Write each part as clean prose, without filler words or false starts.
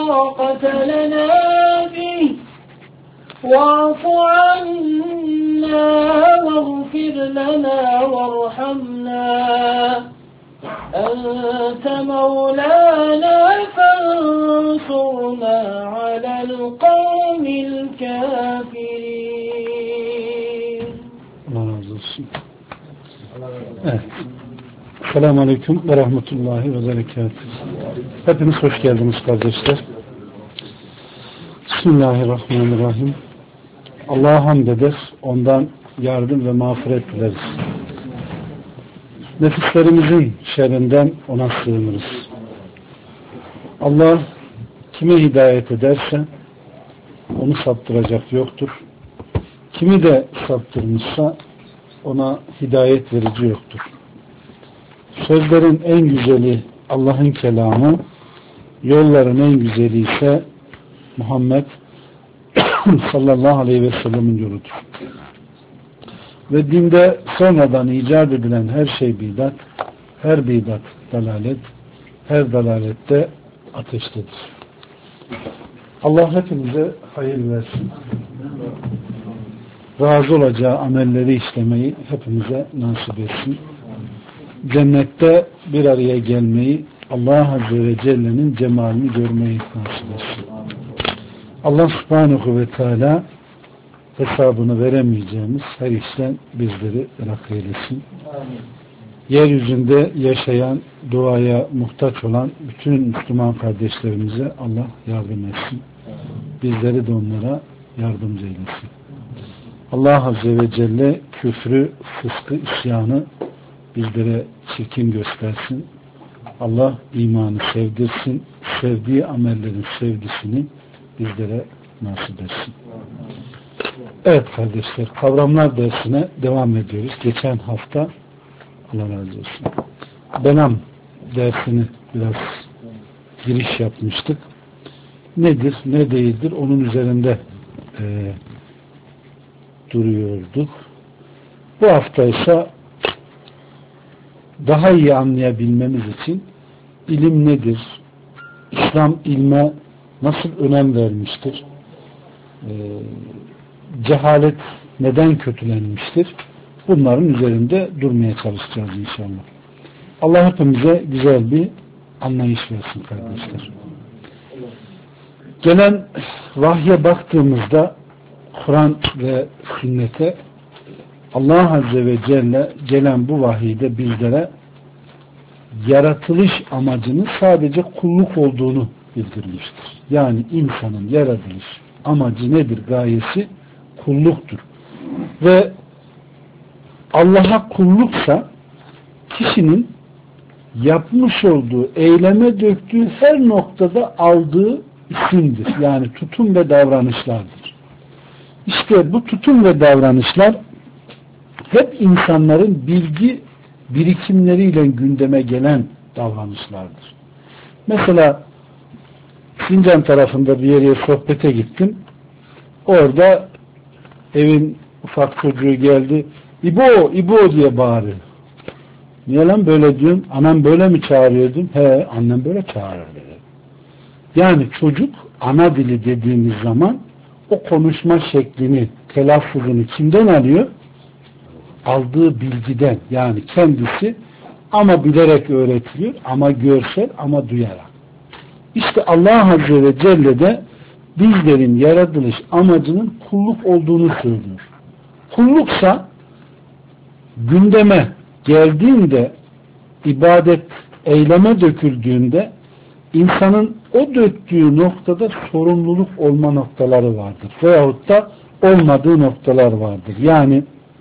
طاقة لنا به واعف عنا واغفر لنا وارحمنا أنت مولانا فانصرنا على القوم الكافرين. Allah razı olsun. Evet. Selamun Aleyküm ve Rahmetullahi ve Berekatuhu. Hepiniz hoş geldiniz kardeşler. Bismillahirrahmanirrahim. Allah'a hamd eder, ondan yardım ve mağfiret dileriz. Nefislerimizin şerrinden ona sığınırız. Allah kime hidayet ederse onu saptıracak yoktur. Kimi de saptırmışsa ona hidayet verici yoktur. Sözlerin en güzeli Allah'ın kelamı, yolların en güzeli ise Muhammed sallallahu aleyhi ve sellemin yoludur. Ve dinde sonradan icat edilen her şey bidat, her bidat dalalet, her dalalette ateştedir. Allah hepimize hayır versin. Razı olacağı amelleri işlemeyi hepimize nasip etsin. Cennette bir araya gelmeyi, Allah Azze ve Celle'nin cemalini görmeyi nasip etsin. Allah Subhanahu ve Teala hesabını veremeyeceğimiz her işten bizleri ırak eylesin. Yeryüzünde yaşayan, duaya muhtaç olan bütün Müslüman kardeşlerimize Allah yardım etsin. Bizleri de onlara yardımcı eylesin. Allah Azze ve Celle küfrü, fıskı, isyanı bizlere çirkin göstersin. Allah imanı sevdirsin. Sevdiği amellerin sevgisini bizlere nasip etsin. Evet kardeşler, kavramlar dersine devam ediyoruz. Geçen hafta Allah razı olsun, Benam dersini biraz giriş yapmıştık. Nedir, ne değildir onun üzerinde duruyorduk. Bu hafta ise daha iyi anlayabilmemiz için ilim nedir, İslam ilme nasıl önem vermiştir, cehalet neden kötülenmiştir, bunların üzerinde durmaya çalışacağız inşallah. Allah hepimize güzel bir anlayış versin kardeşler. Gelen vahye baktığımızda Kur'an ve sünnete Allah Azze ve Celle gelen bu vahiyde bizlere yaratılış amacının sadece kulluk olduğunu bildirmiştir. Yani insanın yaratılış amacı nedir? Gayesi kulluktur. Ve Allah'a kulluksa kişinin yapmış olduğu, eyleme döktüğü her noktada aldığı isimdir. Yani tutum ve davranışlardır. İşte bu tutum ve davranışlar hep insanların bilgi birikimleriyle gündeme gelen davranışlardır. Mesela Sincan tarafında bir yere sohbete gittim. Orada evin ufak çocuğu geldi. İbo, İbo diye bağırıyor. Niye lan böyle diyorum? Anam böyle mi çağırıyordum? He, annem böyle çağırıyor dedi. Yani çocuk ana dili dediğimiz zaman o konuşma şeklini, telaffuzunu kimden alıyor? Aldığı bilgiden. Yani kendisi ama bilerek öğretiliyor, ama görsel, ama duyarak. İşte Allah Azze ve Celle de bizlerin yaratılış amacının kulluk olduğunu söylüyor. Kulluksa gündeme geldiğinde, ibadet eyleme döküldüğünde insanın o döktüğü noktada sorumluluk olma noktaları vardır. Veyahut da olmadığı noktalar vardır. Yani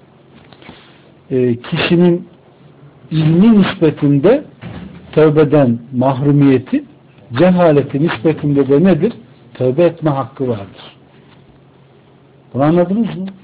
kişinin ilmi nispetinde tövbeden mahrumiyeti, cehaleti nispetinde de nedir? Tövbe etme hakkı vardır. Bunu anladınız mı?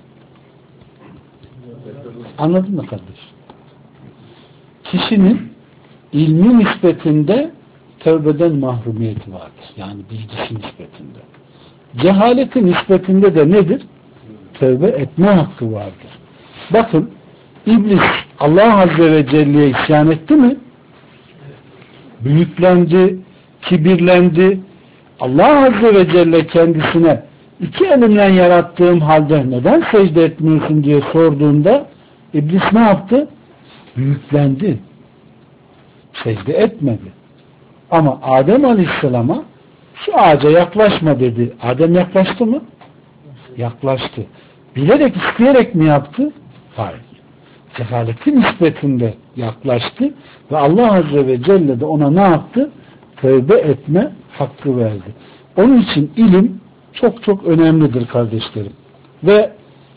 Anladın mı kardeş? Kişinin ilmi nispetinde tövbeden mahrumiyeti vardır. Yani bilgisi nispetinde. Cehaleti nispetinde de nedir? Tövbe etme hakkı vardır. Bakın, İblis Allah Azze ve Celle'ye isyan etti mi? Büyüklendi, kibirlendi, Allah Azze ve Celle kendisine iki elimden yarattığım halde neden secde etmiyorsun diye sorduğunda iblis ne yaptı? Büyüklendi. Secde etmedi. Ama Adem Aleyhisselam'a şu ağaca yaklaşma dedi. Adem yaklaştı mı? Yaklaştı. Bilerek, isteyerek mi yaptı? Hayır. Cehaletin nispetinde yaklaştı ve Allah Azze ve Celle de ona ne yaptı? Tövbe etme hakkı verdi. Onun için ilim çok çok önemlidir kardeşlerim. Ve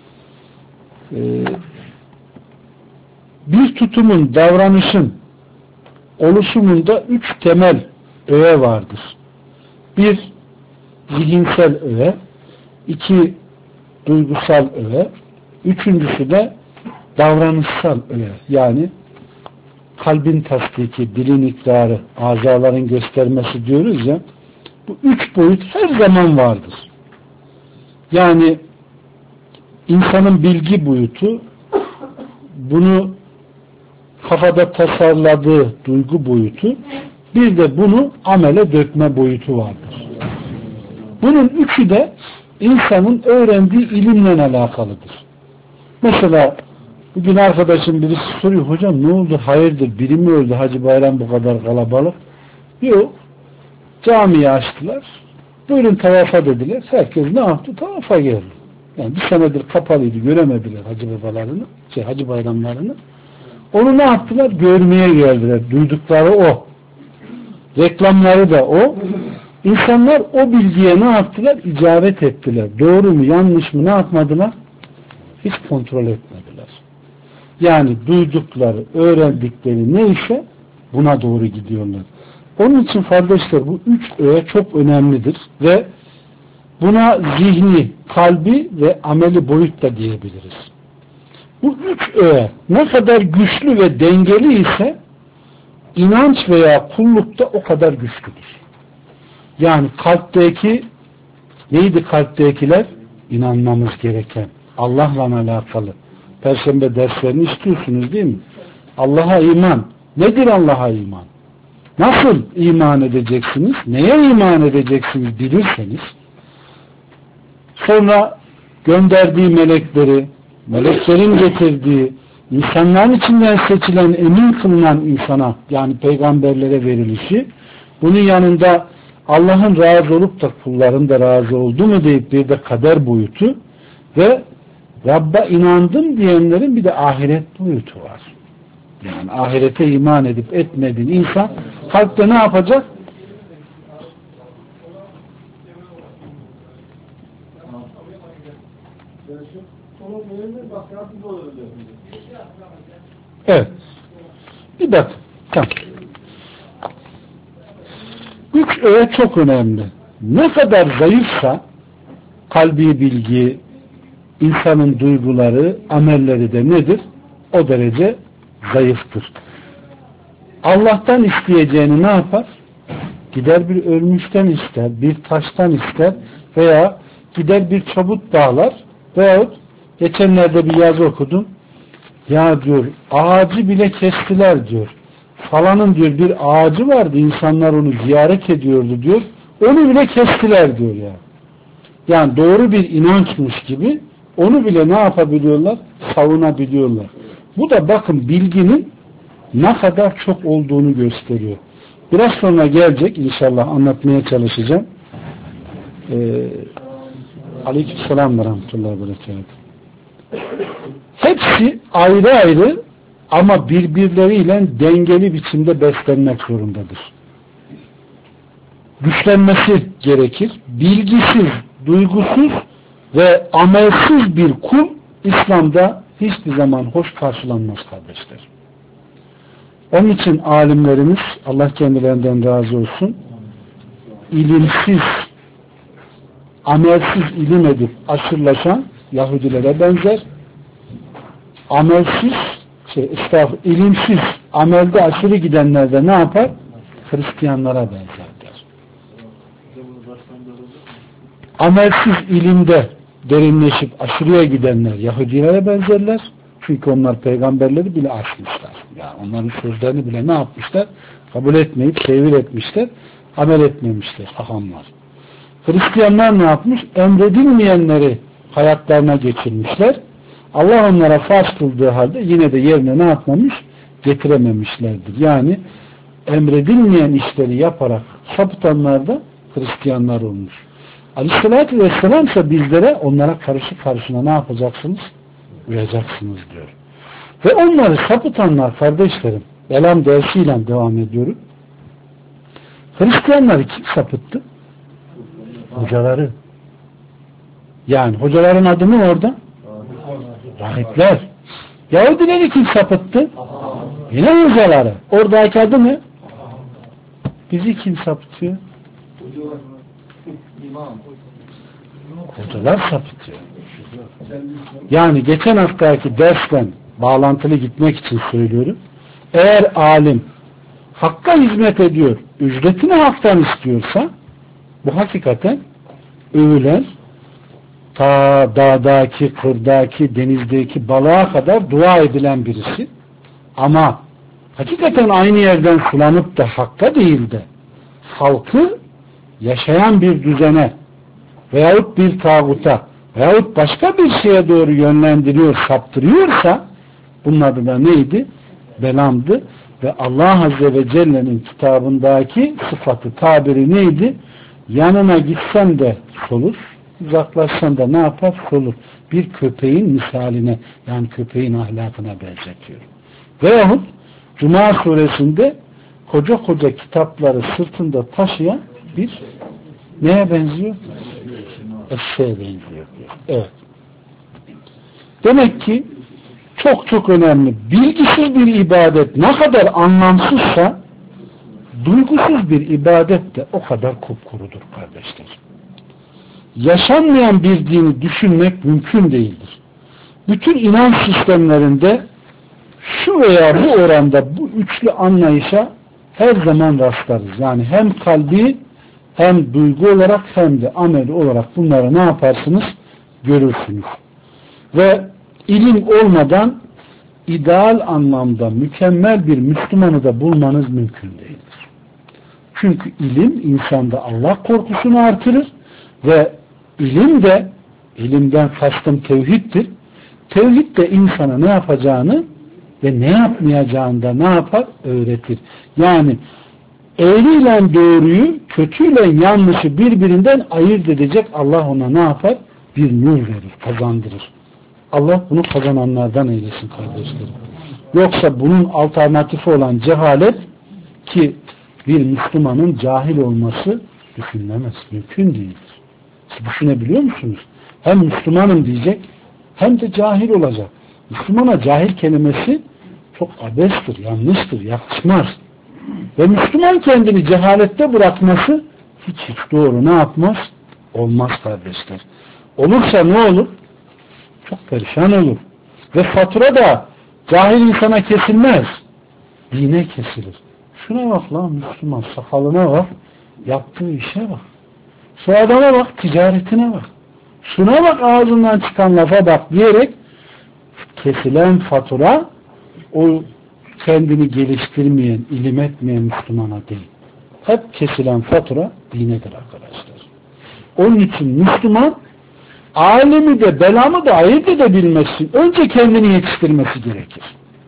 bir tutumun, davranışın oluşumunda 3 temel öğe vardır. 1 zihinsel öğe, 2 duygusal öğe, 3'üncüsü de davranışsal öğe. Yani kalbin tasdiki, dilin ikrarı, azaların göstermesi diyoruz ya, bu 3 boyut her zaman vardır. Yani insanın bilgi boyutu, bunu kafada tasarladığı duygu boyutu, bir de bunu amele dökme boyutu vardır. Bunun üçü de insanın öğrendiği ilimle alakalıdır. Mesela bugün arkadaşım birisi soruyor, hocam ne oldu, hayırdır, biri mi öldü, Hacı Bayram bu kadar kalabalık? Yok, camiyi açtılar, buyurun tavafa dediler, herkes ne yaptı? Tavafa geldi. Yani bir senedir kapalıydı, göremediler Hacı babalarını, Hacı bayramlarını. Onu ne yaptılar? Görmeye geldiler. Duydukları o. Reklamları da o. İnsanlar o bilgiye ne yaptılar? İcabet ettiler. Doğru mu, yanlış mı ne yapmadılar? Hiç kontrol etmediler. Yani duydukları, öğrendikleri neyse buna doğru gidiyorlar. Onun için kardeşler bu 3 öğe çok önemlidir ve buna zihni, kalbi ve ameli boyut da diyebiliriz. Bu 3 öğe ne kadar güçlü ve dengeli ise inanç veya kullukta o kadar güçlüdür. Yani kalpteki neydi kalptekiler? İnanmamız gereken. Allah'la alakalı. Perşembe derslerini istiyorsunuz değil mi? Allah'a iman. Nedir Allah'a iman? Nasıl iman edeceksiniz? Neye iman edeceksiniz bilirseniz, sonra gönderdiği melekleri, meleklerin getirdiği, insanların içinden seçilen, emin kılınan insana, yani peygamberlere verilişi, bunun yanında Allah'ın razı olup da kulların da razı oldu mu deyip bir de kader boyutu ve Rabb'a inandım diyenlerin bir de ahiret boyutu var. Yani ahirete iman edip etmediğin insan kalpte ne yapacak? Evet. Bir bakın. Tamam. 3 öğe çok önemli. Ne kadar zayıfsa kalbi bilgi, insanın duyguları, amelleri de nedir? O derece zayıftır. Allah'tan isteyeceğini ne yapar? Gider bir ölmüşten ister, bir taştan ister veya gider bir çabuk bağlar veyahut geçenlerde bir yazı okudum. Ya diyor, ağacı bile kestiler diyor. Falanın diyor bir ağacı vardı, insanlar onu ziyaret ediyordu diyor. Onu bile kestiler diyor ya. Yani doğru bir inançmış gibi onu bile ne yapabiliyorlar? Savunabiliyorlar. Bu da bakın bilginin ne kadar çok olduğunu gösteriyor. Biraz sonra gelecek inşallah, anlatmaya çalışacağım. Aleykümselam ve rahmetullahi ve berekatuhu. Hepsi ayrı ayrı ama birbirleriyle dengeli biçimde beslenmek zorundadır. Güçlenmesi gerekir. Bilgisiz, duygusuz ve amelsiz bir kul İslam'da hiçbir zaman hoş karşılanmaz kardeşler. Onun için alimlerimiz, Allah kendilerinden razı olsun, ilimsiz, amelsiz ilim edip aşırılaşan Yahudilere benzer, amelsiz, ilimsiz, amelde aşırı gidenler de ne yapar? Hristiyanlara benzerler. Amelsiz ilimde derinleşip aşırıya gidenler Yahudilere benzerler. Çünkü onlar peygamberleri bile aşmışlar. Yani onların sözlerini bile ne yapmışlar? Kabul etmeyip tevil etmişler. Amel etmemişler. Hahamlar. Hristiyanlar ne yapmış? Emredilmeyenleri hayatlarına geçirmişler. Allah onlara farz kıldığı halde yine de yerine ne yapmamış? Getirememişlerdir. Yani emredilmeyen işleri yaparak sapıtanlar da Hristiyanlar olmuş. Aleyhissalatü vesselam ise bizlere onlara karşı karşına ne yapacaksınız? Uyacaksınız diyor. Ve onları sapıtanlar kardeşlerim, Belam dersiyle devam ediyorum. Hristiyanları kim sapıttı? Hocaları. Yani hocaların adı mı orada? Rahipler. Yahudileri kim sapıttı? Yine hocaları. Oradaki adı ne? Bizi kim sapıtıyor? Hocalar sapıtıyor. Yani geçen haftaki dersten bağlantılı gitmek için söylüyorum. Eğer alim hakka hizmet ediyor, ücretini haktan istiyorsa bu hakikaten övülen ta dağdaki, kırdaki, denizdeki balığa kadar dua edilen birisi. Ama hakikaten aynı yerden sulanıp da hakka değil de halkı yaşayan bir düzene veyahut bir tağuta veyahut başka bir şeye doğru yönlendiriyor, saptırıyorsa bunun adı da neydi? Belamdı. Ve Allah Azze ve Celle'nin kitabındaki sıfatı, tabiri neydi? Yanına gitsen de solur, uzaklaşsan da ne yapar? Solur. Bir köpeğin misaline, yani köpeğin ahlakına benzetiyor. Veyahut Cuma suresinde koca koca kitapları sırtında taşıyan bir neye benziyor? Eşeğe benziyor. Evet. Demek ki çok çok önemli. Bilgisiz bir ibadet ne kadar anlamsızsa duygusuz bir ibadet de o kadar kupkurudur kardeşler. Yaşanmayan bir dini düşünmek mümkün değildir. Bütün inanç sistemlerinde şu veya bu oranda bu üçlü anlayışa her zaman rastlarız. Yani hem kalbi hem duygu olarak hem de ameli olarak bunları ne yaparsınız? Görürsünüz. Ve ilim olmadan ideal anlamda mükemmel bir Müslümanı da bulmanız mümkün değildir. Çünkü ilim insanda Allah korkusunu artırır ve ilim de, ilimden kastım tevhiddir. Tevhid de insana ne yapacağını ve ne yapmayacağını da ne yapar? Öğretir. Yani eğriyle doğruyu, kötüyle yanlışı birbirinden ayırt edecek Allah ona ne yapar? Bir nur verir, kazandırır. Allah bunu kazananlardan eylesin kardeşlerim. Yoksa bunun alternatifi olan cehalet ki bir Müslümanın cahil olması düşünülemez. Mümkün değildir. Siz düşünebiliyor musunuz? Hem Müslümanım diyecek hem de cahil olacak. Müslümana cahil kelimesi çok abestir, yanlıştır, yakışmaz. Ve Müslüman kendini cehalette bırakması hiç doğru ne yapmaz? Olmaz kardeşler. Olursa ne olur? Çok perişan olur. Ve fatura da cahil insana kesilmez. Dine kesilir. Şuna bak lan Müslüman, sakalına bak, yaptığı işe bak. Şu adama bak, ticaretine bak. Şuna bak, ağzından çıkan lafa bak diyerek kesilen fatura o kendini geliştirmeyen, ilim etmeyen Müslümana değil. Hep kesilen fatura dinedir arkadaşlar. Onun için Müslüman alemi de belamı da ayırt edebilmesi, önce kendini yetiştirmesi gerekir.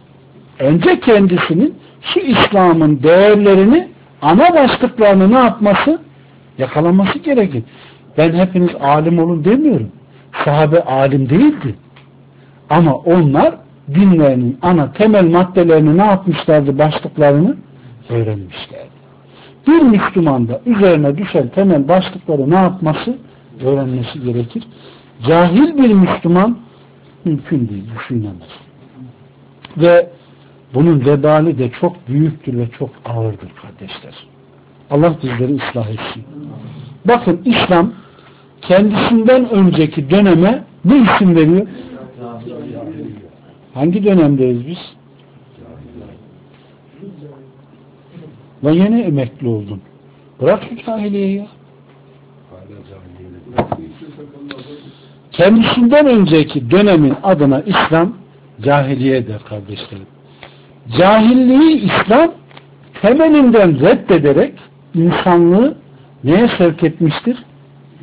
Önce kendisinin şu İslam'ın değerlerini, ana başlıklarını ne yapması? Yakalaması gerekir. Ben hepiniz alim olun demiyorum. Sahabe alim değildi. Ama onlar dinlerinin ana temel maddelerini ne yapmışlardı? Başlıklarını öğrenmişlerdi. Bir Müslüman da üzerine düşen temel başlıkları ne yapması? Öğrenmesi gerekir. Cahil bir Müslüman mümkün değil, düşünülemez. Ve bunun vebali de çok büyüktür ve çok ağırdır kardeşler. Allah bizleri ıslah etsin. Bakın İslam kendisinden önceki döneme ne isim veriyor? Hangi dönemdeyiz biz? Lan yeni emekli oldun. Bırak şu cahiliyeyi ya. Kendisinden önceki dönemin adına İslam cahiliye der kardeşlerim. Cahilliği İslam temelinden reddederek insanlığı neye sevk etmiştir?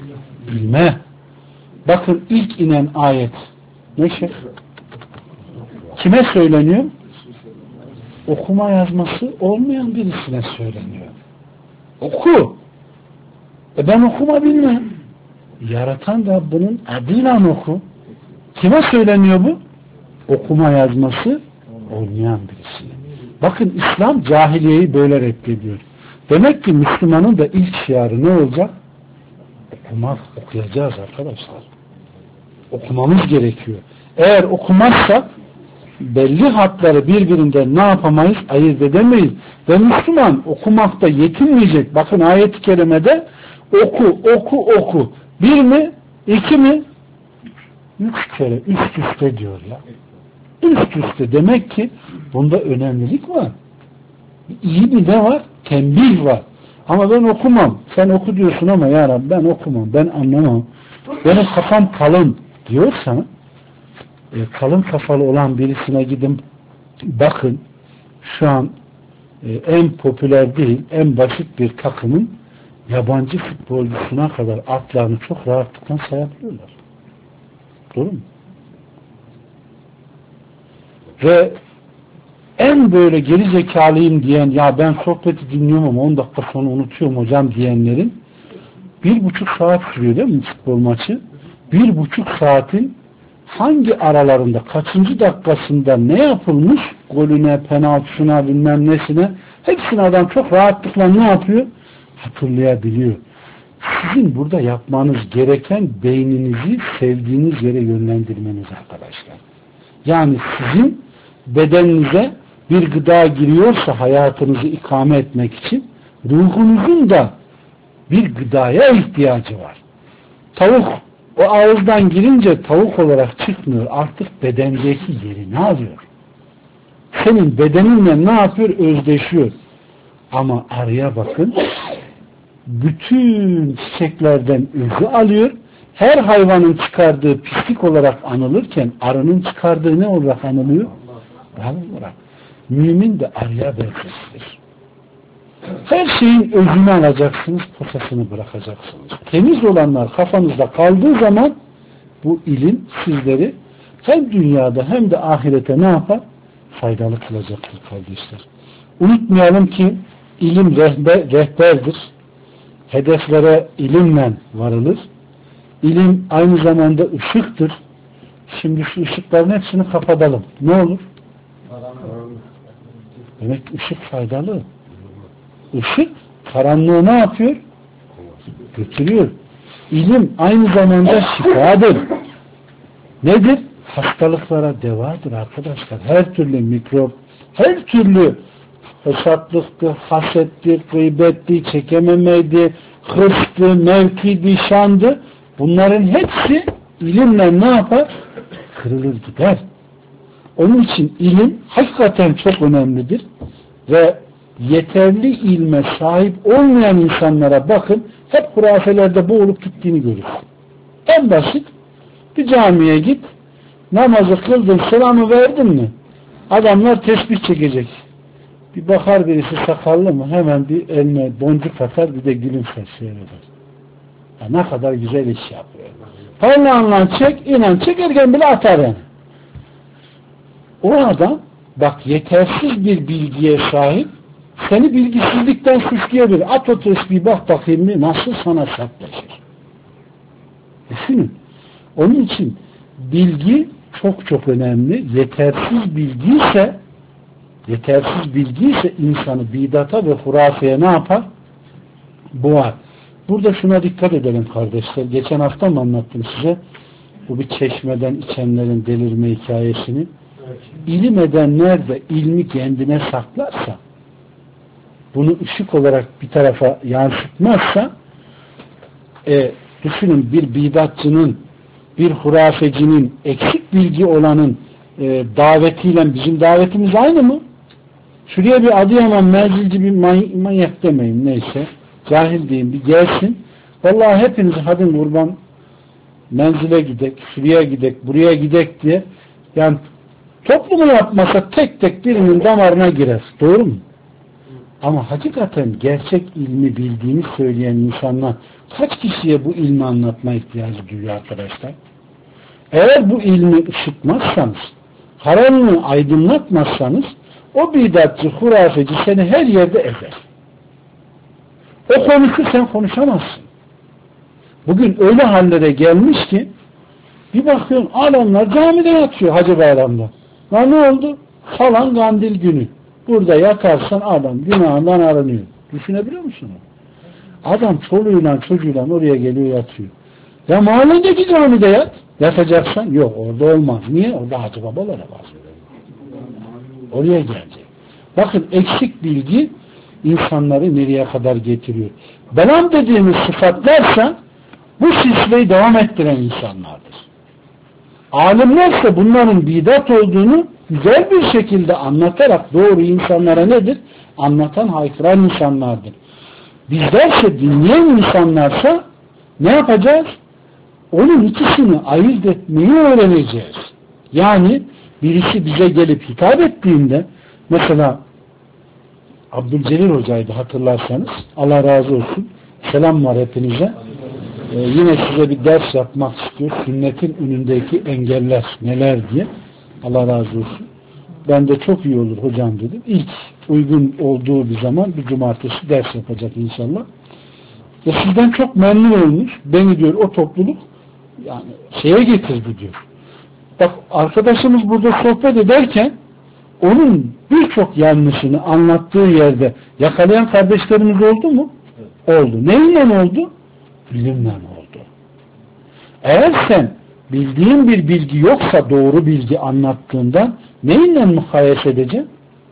İlme. Bakın ilk inen ayet ne şey? Kime söyleniyor? Okuma yazması olmayan birisine söyleniyor. Oku. Ben okuma bilmem. Yaratan Rabbinin adıyla oku. Kime söyleniyor bu? Okuma yazması olmayan birisine. Bakın İslam cahiliyeyi böyle reddediyor. Demek ki Müslümanın da ilk şiarı ne olacak? Okumak, okuyacağız arkadaşlar. Okumamız gerekiyor. Eğer okumazsak belli hatları birbirinden ne yapamayız? Ayırt edemeyiz. Ve Müslüman okumakta yetinmeyecek. Bakın ayet-i kerimede oku. Bir mi? İki mi? 3 kere üst üste diyor ya. Üst üste demek ki bunda önemlilik var. İyi bir de var? Tembih var. Ama ben okumam. Sen oku diyorsun ama ya Rabbi ben okumam. Ben anlamam. Benim kafam kalın diyorsan kalın kafalı olan birisine gidin bakın şu an en popüler değil, en basit bir takımın yabancı futbolcusuna kadar atlarını çok rahatlıkla sayabiliyorlar. Doğru mu? Ve en böyle geri zekalıyım diyen, ya ben sohbeti dinliyorum ama 10 dakika sonra unutuyorum hocam diyenlerin 1,5 saat sürüyor değil mi futbol maçı? 1,5 saatin hangi aralarında, kaçıncı dakikasında ne yapılmış, golüne, penaltısına, bilmem nesine, hepsini adam çok rahatlıkla ne yapıyor? Hatırlayabiliyor. Sizin burada yapmanız gereken beyninizi sevdiğiniz yere yönlendirmeniz arkadaşlar. Yani sizin bedeninize bir gıda giriyorsa hayatınızı ikame etmek için ruhunuzun da bir gıdaya ihtiyacı var. Tavuk o ağızdan girince tavuk olarak çıkmıyor. Artık bedendeki yerini alıyor. Senin bedeninle ne yapıyor? Özdeşiyor. Ama arıya bakın. Bütün çiçeklerden özü alıyor. Her hayvanın çıkardığı pislik olarak anılırken arının çıkardığı ne olarak anılıyor? Bal olarak. Mümin de arıya benzesidir. Her şeyin özünü alacaksınız, posasını bırakacaksınız. Temiz olanlar kafanızda kaldığı zaman bu ilim sizleri hem dünyada hem de ahirete ne yapar? Faydalı kılacaktır kardeşler. Unutmayalım ki ilim rehberdir. Hedeflere ilimle varılır. İlim aynı zamanda ışıktır. Şimdi şu ışıkların hepsini kapatalım. Ne olur? Demek ki ışık faydalı. Işık karanlığı ne yapıyor? Götürüyor. İlim aynı zamanda şifadır. Nedir? Hastalıklara devadır arkadaşlar. Her türlü mikrop, her türlü fesatlıktı, hasetti, gıybetti, çekememeydi, hırstı, mevkiydi, şandı. Bunların hepsi ilimle ne yapar? Kırılır gider. Onun için ilim hakikaten çok önemlidir ve yeterli ilme sahip olmayan insanlara bakın, hep hurafelerde boğulup gittiğini görürsün. En basit, bir camiye git, namazı kıldın, selamı verdin mi? Adamlar tesbih çekecek. Bir bakar birisi sakallı mı? Hemen bir eline boncuk atar, bir de gülümser seyreder. Ya ne kadar güzel iş yapıyor. Parmağınla çek, inan çekerken bile atar yani. O adam, bak yetersiz bir bilgiye sahip, seni bilgisizlikten suçlayabilir. At o tesbihi bak bakayım mı? Nasıl sana sertleşir? Düşünün. Onun için bilgi çok çok önemli. Yetersiz bilgi ise insanı bidata ve hurafeye ne yapar? Boğar. Burada şuna dikkat edelim kardeşler. Geçen hafta mı anlattım size? Bu bir çeşmeden içenlerin delirme hikayesini. İlim edenler de ilmi kendine saklarsa, bunu ışık olarak bir tarafa yansıtmazsa, düşünün bir bidatçının, bir hurafecinin, eksik bilgi olanın davetiyle bizim davetimiz aynı mı? Şuraya bir Adıyaman menzilci bir manyak demeyin neyse, cahil diyeyim, bir gelsin. Vallahi hepiniz hadi kurban menzile gidek, şuraya gidek, buraya gidek diye, yani toplumu yapmasa tek tek birinin damarına girer. Doğru mu? Ama hakikaten gerçek ilmi bildiğini söyleyen insanlar kaç kişiye bu ilmi anlatma ihtiyacı duyuyor arkadaşlar? Eğer bu ilmi ışıtmazsanız, karanlığı aydınlatmazsanız o bidatçı, hurafeci seni her yerde ezer. O konuşur, sen konuşamazsın. Bugün öyle hallere gelmiş ki bir bakıyorsun adamlar camide yatıyor Hacı Bayram'da. Ya ne oldu? Falan kandil günü. Burada yakarsan adam günahından aranıyor. Düşünebiliyor musun? Adam çoluğuyla çocuğuyla oraya geliyor yatıyor. Ya mahalledeki camide yat. Yatacaksan yok orada olmaz. Niye? Orada Hacı babalara var. Oraya gelecek. Bakın eksik bilgi insanları nereye kadar getiriyor. Belam dediğimiz sıfatlarsa bu silsileyi devam ettiren insanlardır. Alimlerse bunların bidat olduğunu güzel bir şekilde anlatarak doğru insanlara nedir? Anlatan, haykıran insanlardır. Bizlerse dinleyen insanlarsa ne yapacağız? Onun ikisini ayırt etmeyi öğreneceğiz. Yani birisi bize gelip hitap ettiğinde mesela Abdülcelil Hoca'ydı hatırlarsanız Allah razı olsun. Selam var hepinize. Yine size bir ders yapmak istiyor. Sünnetin önündeki engeller neler diye. Allah razı olsun. Ben de çok iyi olur hocam dedim. İlk uygun olduğu bir zaman bir cumartesi ders yapacak inşallah. Ve sizden çok memnun olmuş. Beni diyor o topluluk yani şeye getirdi diyor. Bak arkadaşımız burada sohbet ederken onun birçok yanlışını anlattığı yerde yakalayan kardeşlerimiz oldu mu? Evet. Oldu. Neyle oldu? Bilimle oldu. Eğer sen bildiğin bir bilgi yoksa doğru bilgi anlattığından neyle mukayese edeceksin?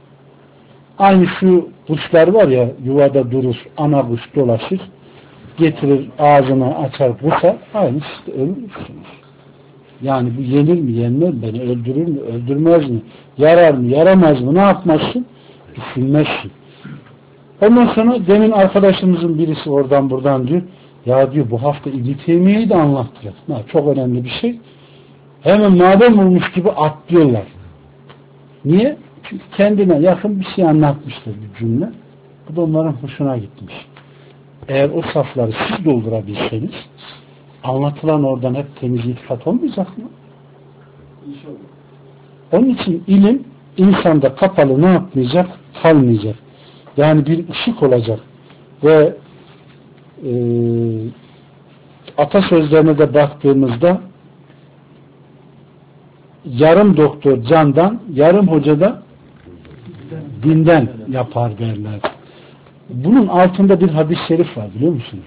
Aynı şu kuşlar var ya yuvada durur, ana kuş dolaşır, getirir ağzına açar kusar, aynı işte ölürsünüz. Yani bu yenir mi, yenmez mi, beni öldürür mü, öldürmez mi, yarar mı, yaramaz mı, ne yapmazsın? Düşünmezsin. Ondan sonra demin arkadaşımızın birisi oradan buradan diyor, ya diyor bu hafta İbn-i Teymiye'yi de anlattılar. Ha, çok önemli bir şey. Hemen madem olmuş gibi atlıyorlar. Niye? Çünkü kendine yakın bir şey anlatmıştır bir cümle. Bu da onların hoşuna gitmiş. Eğer o safları siz doldurabilseniz anlatılan oradan hep temiz itikat olmayacak mı? İnşallah. Onun için ilim insanda kapalı ne yapmayacak? Kalmayacak. Yani bir ışık olacak. Ve atasözlerine de baktığımızda yarım doktor candan, yarım hoca da dinden yapar derler. Bunun altında bir hadis-i şerif var biliyor musunuz?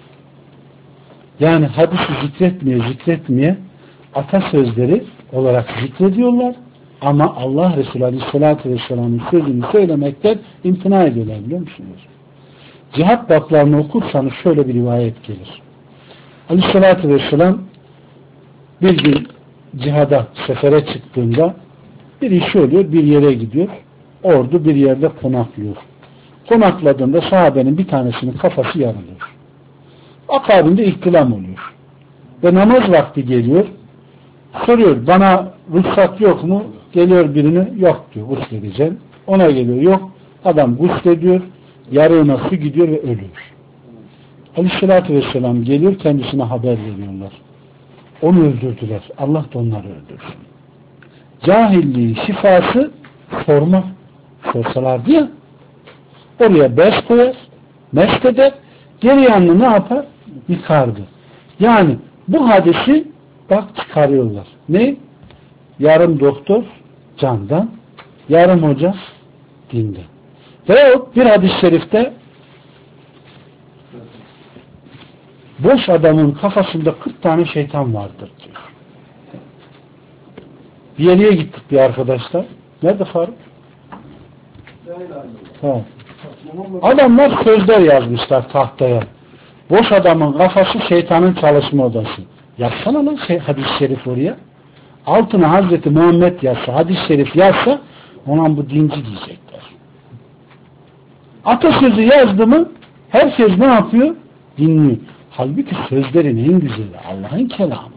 Yani hadisi zikretmeye atasözleri olarak zikrediyorlar ama Allah Resulü Aleyhisselatü Vesselam'ın sözünü söylemekten imtina ediyorlar biliyor musunuz? Cihat bablarını okursanız şöyle bir rivayet gelir. Aleyhisselatü Vesselam bir gün cihada, sefere çıktığında bir işi oluyor, bir yere gidiyor. Ordu bir yerde konaklıyor. Konakladığında sahabenin bir tanesinin kafası yarılıyor. Akabinde ihtilam oluyor. Ve namaz vakti geliyor. Soruyor, bana ruhsat yok mu? Geliyor birine, yok diyor, gusledeceğim. Ona geliyor, yok. Adam guslediyor, yarığına su gidiyor ve ölüyor. Aleyhisselatü Vesselam geliyor, kendisine haber veriyorlar. Onu öldürdüler. Allah da onları öldürsün. Cahilliğin şifası sorma. Sorsalardı ya, oraya bez koyar, mest eder, geri yanını ne yapar? Yıkardı. Yani bu hadisi bak çıkarıyorlar. Ne? Yarım doktor candan, yarım hoca dinden. Veyahut bir hadis-i şerifte boş adamın kafasında 40 tane şeytan vardır diyor. Bir yere gittik bir arkadaşlar. Nerede Faruk? Ha. Adamlar sözler yazmışlar tahtaya. Boş adamın kafası şeytanın çalışma odası. Yazsana lan hadis-i şerif oraya. Altına Hazreti Muhammed yazsa, hadis-i şerif yazsa ona bu dinci diyecekler. Atasözü yazdı mı herkes ne yapıyor? Dinliyor. Halbuki sözlerin en güzeli Allah'ın kelamı.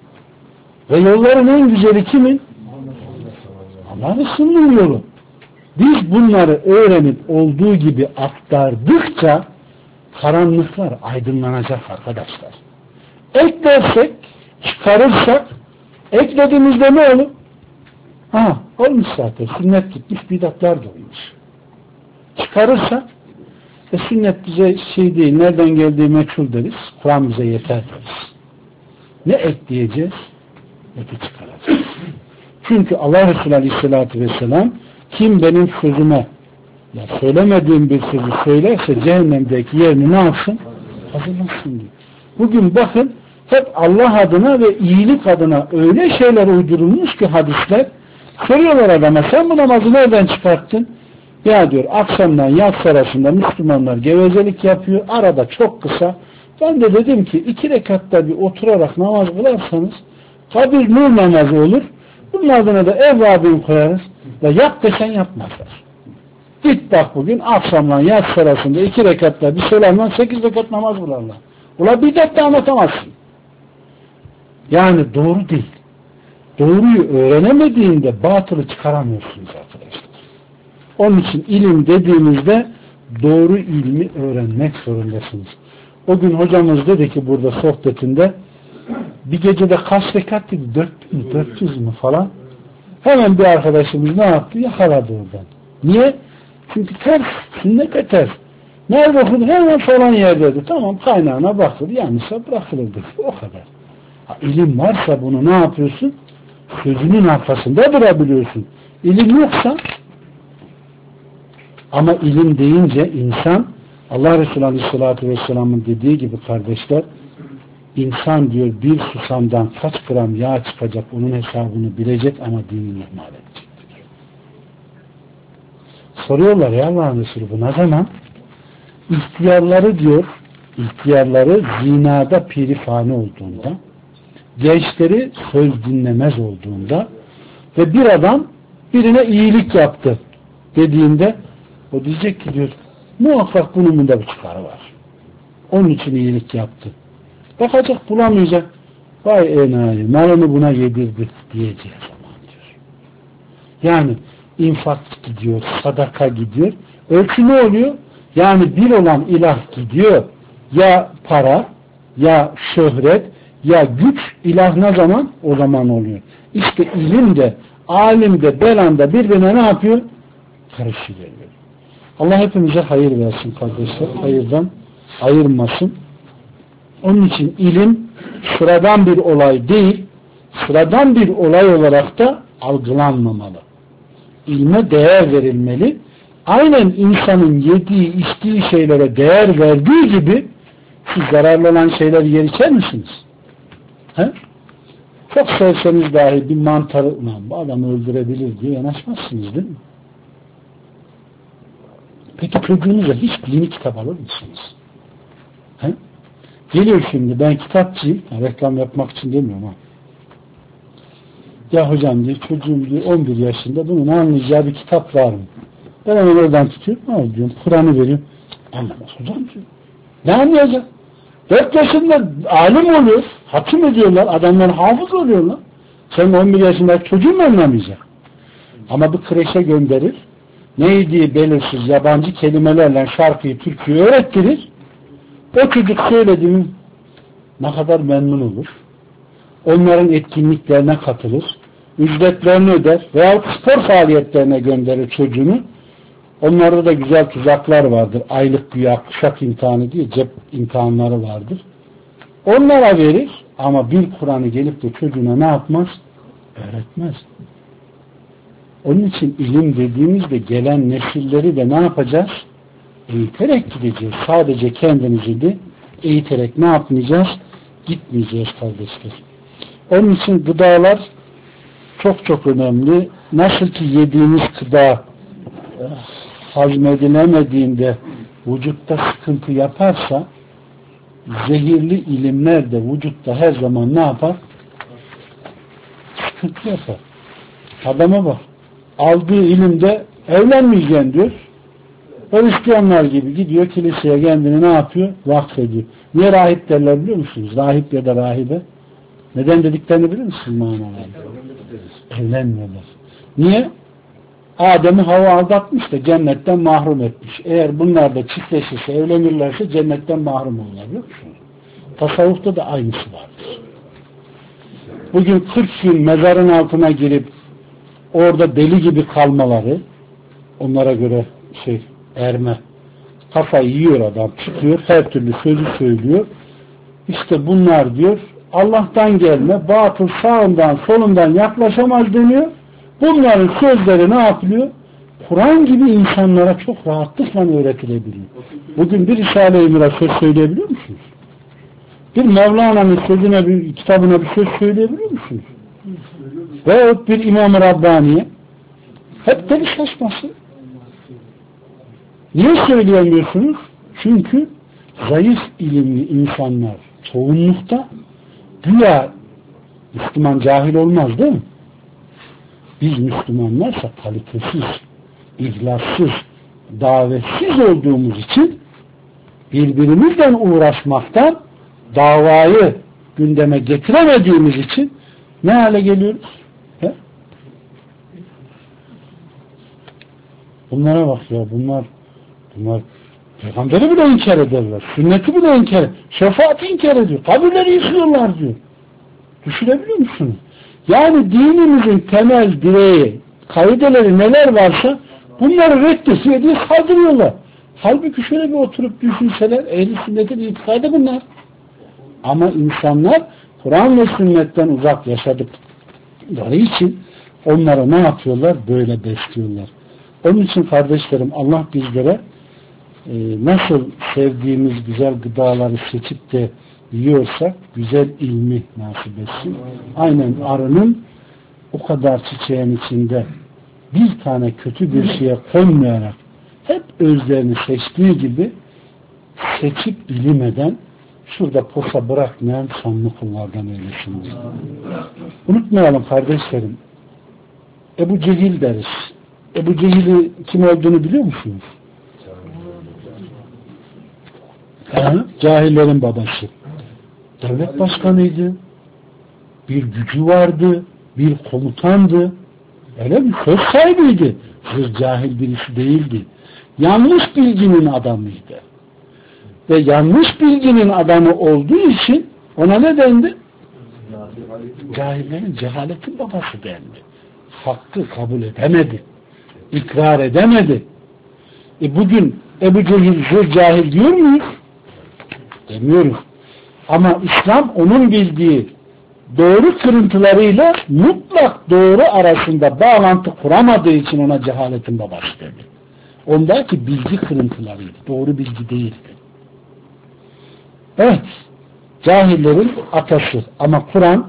Ve yolların en güzeli kimin? Allah Resulü'nün yolu. Biz bunları öğrenip olduğu gibi aktardıkça karanlıklar aydınlanacak arkadaşlar. Eklersek, çıkarırsak, eklediğimizde ne olur? Olmuş zaten. Sünnet gitmiş, bidatlar da olmuş. Çıkarırsak, sünnet bize şey değil, nereden geldiği meçhul deriz. Kur'an bize yeter deriz. Ne ekleyeceğiz? Ne de çıkaracağız. Çünkü Allah Resulü Aleyhisselatü Vesselam kim benim sözüme söylemediğim bir sözü söylerse cehennemdeki yerini ne yapsın? Hazırlasın diyor. Bugün bakın hep Allah adına ve iyilik adına öyle şeyler uydurulmuş ki hadisler. Soruyorlar adama, sen bu namazı nereden çıkarttın? Ya diyor, akşamdan yatsı arasında Müslümanlar gevezelik yapıyor. Arada çok kısa. Ben de dedim ki 2 rekatta bir oturarak namaz kılarsanız kabir nur namazı olur. Bunun adına da evvabin koyarız. Ve yap desen yapmazlar. Git bak bugün akşamdan yatsı arasında 2 rekatta bir selamdan 8 rekat namaz kılarlar. Ula bidat da anlatamazsın. Yani doğru değil. Doğruyu öğrenemediğinde batılı çıkaramıyorsunuz arkadaşlar. Onun için ilim dediğimizde doğru ilmi öğrenmek zorundasınız. O gün hocamız dedi ki burada sohbetinde bir gecede kaç rekat dedi? 400 mü falan? Hemen bir arkadaşımız ne yaptı? Yakaladı oradan. Niye? Çünkü ters, sünnete ters. Nerede okudu? Hemen falan yerdeydi. Tamam, kaynağına bakılır. Yanlışsa bırakılır dedi. O kadar. İlim varsa bunu ne yapıyorsun? Sözünün arkasında durabiliyorsun. İlim yoksa ama ilim deyince insan Allah Resulü Aleyhisselatü Vesselam'ın dediği gibi kardeşler, insan diyor bir susamdan kaç gram yağ çıkacak onun hesabını bilecek ama dinini ihmal edecektir. Soruyorlar ya Allah'ın Resulü bu ne zaman? İhtiyarları diyor, ihtiyarları zinada pirifane olduğunda, gençleri söz dinlemez olduğunda ve bir adam birine iyilik yaptı dediğinde o diyecek ki diyor muhakkak bunun bunda bir çıkarı var. Onun için iyilik yaptı. Bakacak bulamayacak. Vay enayi malını buna yedirdi diyeceği zaman diyor. Yani infak gidiyor, sadaka gidiyor. Ölçü ne oluyor? Yani bir olan ilah gidiyor. Ya para, ya şöhret, ya güç ilah ne zaman? O zaman oluyor. İşte ilim de, alim de, belan da birbirine ne yapıyor? Karışıveriyor. Allah hepimize hayır versin kardeşler. Hayırdan ayırmasın. Onun için ilim sıradan bir olay değil, sıradan bir olay olarak da algılanmamalı. İlme değer verilmeli. Aynen insanın yediği, içtiği şeylere değer verdiği gibi siz zararlı olan şeyleri yer içer misiniz? He? Çok sevseniz dahi bir mantarı, bu adamı öldürebilir diye yanaşmazsınız değil mi? Peki çocuğunuza hiç dini kitap alır mısınız? He? Geliyor şimdi, ben kitapçıyım, reklam yapmak için demiyorum ha. Ya hocam diyor, çocuğum diyor 11 yaşında, bunun anlayacağı bir kitap var mı? Ben onu oradan tutuyorum, ne diyorum, Kur'an'ı veriyorum. Anlamaz hocam diyor. Ne anlayacak? 4 yaşında alim oluyor, hakim ediyorlar, adamlar hafız oluyorlar. Sen 11 yaşında çocuğun mu anlamayacak? Ama bir kreşe gönderir, neydi belirsiz yabancı kelimelerle şarkıyı, türküyü öğrettirir. O çocuk söyledi mi ne kadar memnun olur. Onların etkinliklerine katılır. Ücretlerini öder veya spor faaliyetlerine gönderir çocuğunu. Onlarda da güzel tuzaklar vardır. Aylık güya kuşak imtihanı diye cep imtihanları vardır. Onlara verir ama bir Kur'an'ı gelip de çocuğuna ne yapmaz? Öğretmez. Onun için ilim dediğimizde gelen nesilleri de ne yapacağız? Eğiterek gideceğiz. Sadece kendimizi de eğiterek ne yapmayacağız? Gitmeyeceğiz kardeşler. Onun için gıdalar çok çok önemli. Nasıl ki yediğimiz gıda hazmedilemediğinde vücutta sıkıntı yaparsa zehirli ilimler de vücutta her zaman ne yapar? Sıkıntı yapar. Adama bak. Aldığı ilimde evlenmeyeceksin diyor. Hristiyanlar gibi gidiyor kiliseye kendini ne yapıyor? Vakfediyor. Niye rahip derler biliyor musunuz? Rahip ya da rahibe. Neden dediklerini bilir misiniz manalarını? Evlenmiyorlar. Niye? Adem'i Havva aldatmış da cennetten mahrum etmiş. Eğer bunlar da çiftleşirse, evlenirlerse cennetten mahrum olurlar. Biliyor musunuz? Tasavvufta da aynısı vardır. Bugün 40 gün mezarın altına girip orada deli gibi kalmaları, onlara göre erme, kafayı yiyor adam, çıkıyor, her türlü sözü söylüyor. İşte bunlar diyor, Allah'tan gelme, batıl sağından solundan yaklaşamaz deniyor. Bunların sözleri ne yapılıyor? Kur'an gibi insanlara çok rahatlıkla öğretilebiliyor. Bugün bir Risale-i Nur'a söz söyleyebiliyor musunuz? Bir Mevlana'nın sözüne, kitabına bir söz söyleyebiliyor musunuz? Veyahut bir İmam-ı Rabbani'ye hep deli saçması. Niye söyleyemiyorsunuz? Çünkü zayıf ilimli insanlar çoğunlukta, güya Müslüman cahil olmaz değil mi? Biz Müslümanlarsa kalitesiz, ihlassız, davetsiz olduğumuz için birbirimizle uğraşmaktan davayı gündeme getiremediğimiz için ne hale geliyoruz? He? Bunlara bak ya, bunlar peygamberi bile inkar ederler, sünneti bile inkar ederler, şefaati inkar ediyor, kabirleri yıkıyorlar diyor. Düşünebiliyor musunuz? Yani dinimizin temel direği, kaideleri neler varsa bunları reddediyor diye kaldırıyorlar. Halbuki şöyle bir oturup düşünseler, ehl-i sünnetin itikadı bunlar. Ama insanlar Kur'an ve sünnetten uzak yaşadıkları için onları ne yapıyorlar? Böyle besliyorlar. Onun için kardeşlerim, Allah bizlere nasıl sevdiğimiz güzel gıdaları seçip de yiyorsak güzel ilmi nasip etsin. Aynen arının o kadar çiçeğin içinde bir tane kötü bir şeye konmayarak hep özlerini seçtiği gibi seçip ilim eden, şurada posa bırakmayan sanlı kullardan eylesin. Unutmayalım kardeşlerim, Ebu Cehil deriz. Ebu Cehil'i kim olduğunu biliyor musunuz? Cahillerin babası. Devlet başkanıydı. Bir gücü vardı. Bir komutandı. Öyle mi? Söz sahibiydi. Zır cahil birisi değildi. Yanlış bilginin adamıydı. Ve yanlış bilginin adamı olduğu için ona ne dendi? Cahillerin, cehaletin babası dendi. Hakkı kabul edemedi. İkrar edemedi. Bugün Ebu Cehil zır cahil diyor muyuz? Demiyoruz. Ama İslam onun bildiği doğru kırıntılarıyla mutlak doğru arasında bağlantı kuramadığı için ona cehaletin babası dedi. Ondaki bilgi kırıntılarıydı. Doğru bilgi değildi. Evet. Cahillerin atası. Ama Kur'an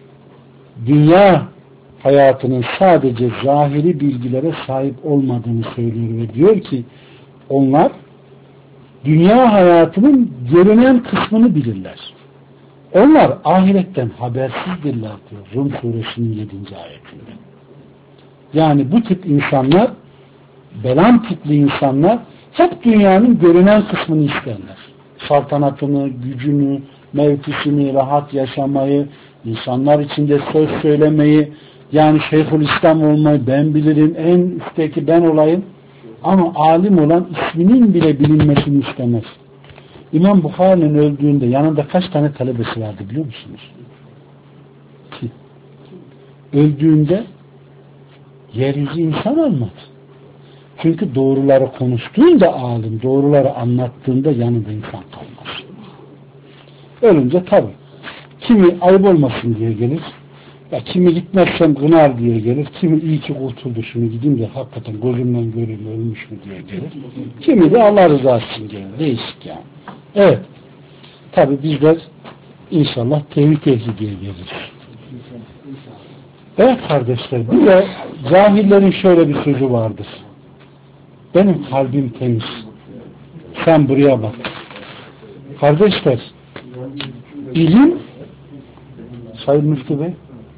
dünya hayatının sadece zahiri bilgilere sahip olmadığını söylüyor ve diyor ki onlar dünya hayatının görünen kısmını bilirler. Onlar ahiretten habersizdirler diyor Rum suresinin 7. ayetinde. Yani bu tip insanlar, belam tipli insanlar hep dünyanın görünen kısmını isterler. Saltanatını, gücünü, mevkisini, rahat yaşamayı, insanlar içinde söz söylemeyi, yani Şeyhülislam olmayı, ben bilirim, en üstteki ben olayım, ama alim olan isminin bile bilinmesini istemez. İmam Bukhari'nin öldüğünde yanında kaç tane talebesi vardı biliyor musunuz? 2. Öldüğünde yeryüzü insan olmadı. Çünkü doğruları konuştuğunda alim, doğruları anlattığında yanında insan kalmaz. Ölünce tabi kimi ayıp olmasın diye gelir, ya kimi gitmezsem gınar diye gelir, kimi iyi ki kurtuldu şunu gideyim de hakikaten gözümden göreyim ölmüş mü diye gelir. Kimi de Allah rızası için gelir. Değişik yani. Evet. Tabi bizler inşallah tevhid ehli diye geliriz. Evet kardeşler, bir de cahillerin şöyle bir sözü vardır. Benim kalbim temiz. Sen buraya bak. Kardeşler, ilim Sayın Müftü Bey,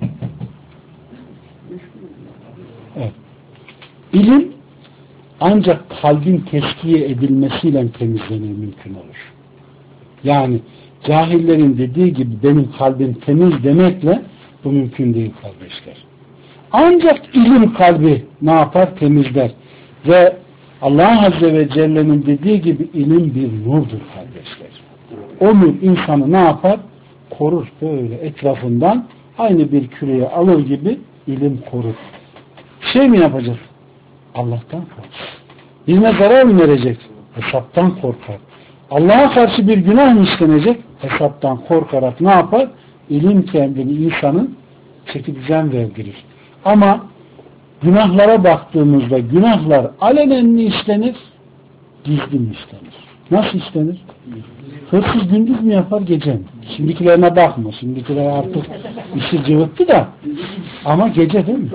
evet, ilim ancak kalbin teskiye edilmesiyle temizlenir, mümkün olur. Yani cahillerin dediği gibi benim kalbim temiz demekle bu mümkün değil kardeşler. Ancak ilim kalbi ne yapar? Temizler. Ve Allah Azze ve Celle'nin dediği gibi ilim bir nurdur kardeşler. O nur insanı ne yapar? Korur böyle etrafından. Aynı bir küreye alır gibi ilim korur. Şey mi yapacak? Allah'tan korkar. Birine zarar mı verecek? Hesaptan korkar. Allah'a karşı bir günah mı işlenecek? Hesaptan korkarak ne yapar? İlim kendini insanın çekidüzen verdirir. Ama günahlara baktığımızda günahlar alenen mi işlenir? Gizli mi işlenir? Nasıl işlenir? Hırsız gündüz mü yapar, gece mi? Şimdikilerine bakma. Şimdikiler artık işi cıvıttı da. Ama gece değil mi?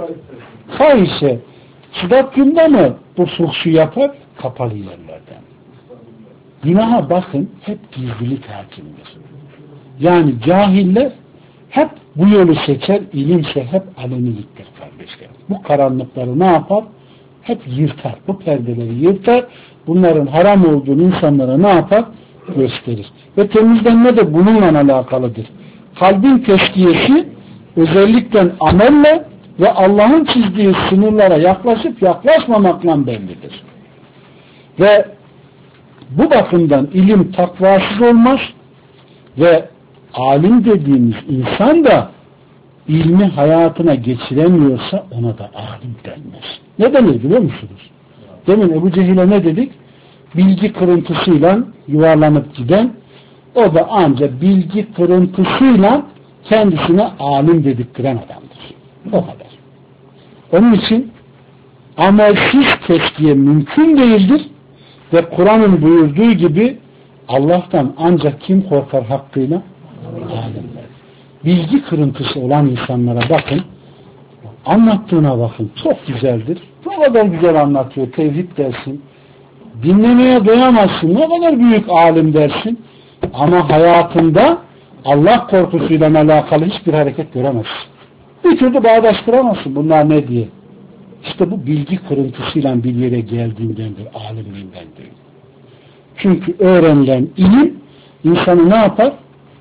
Fahişe çıdaklığında mı bu fuhşu yapar? Kapalı yerlerden. Günaha bakın, hep gizlilik hakimdir. Yani cahiller hep bu yolu seçer, ilimse hep aleniliktir kardeşler. Bu karanlıkları ne yapar? Hep yırtar. Bu perdeleri yırtar. Bunların haram olduğunu insanlara ne yapar? Gösterir. Ve temizlenme de bununla alakalıdır. Kalbin tezkiyesi özellikle amelle ve Allah'ın çizdiği sınırlara yaklaşıp yaklaşmamakla bellidir. Ve bu bakımdan ilim takvasız olmaz ve alim dediğimiz insan da ilmi hayatına geçiremiyorsa ona da alim denmez. Ne denir biliyor musunuz? Demin Ebu Cehil'e ne dedik? Bilgi kırıntısıyla yuvarlanıp giden, o da ancak bilgi kırıntısıyla kendisine alim dediktiren adamdır. O kadar. Onun için amelsiz tezkiye mümkün değildir ve Kur'an'ın buyurduğu gibi Allah'tan ancak kim korkar hakkıyla? Alimler. Bilgi kırıntısı olan insanlara bakın, anlattığına bakın, çok güzeldir. Ne kadar güzel anlatıyor, tevhid dersin. Dinlemeye doyamazsın, ne kadar büyük alim dersin. Ama hayatında Allah korkusuyla alakalı hiçbir hareket göremezsin. Bir türlü bağdaştıramazsın bunlar ne diye. İşte bu bilgi kırıntısıyla bir yere geldiğindendir, alimliğindendir. Çünkü öğrenilen ilim insanı ne yapar?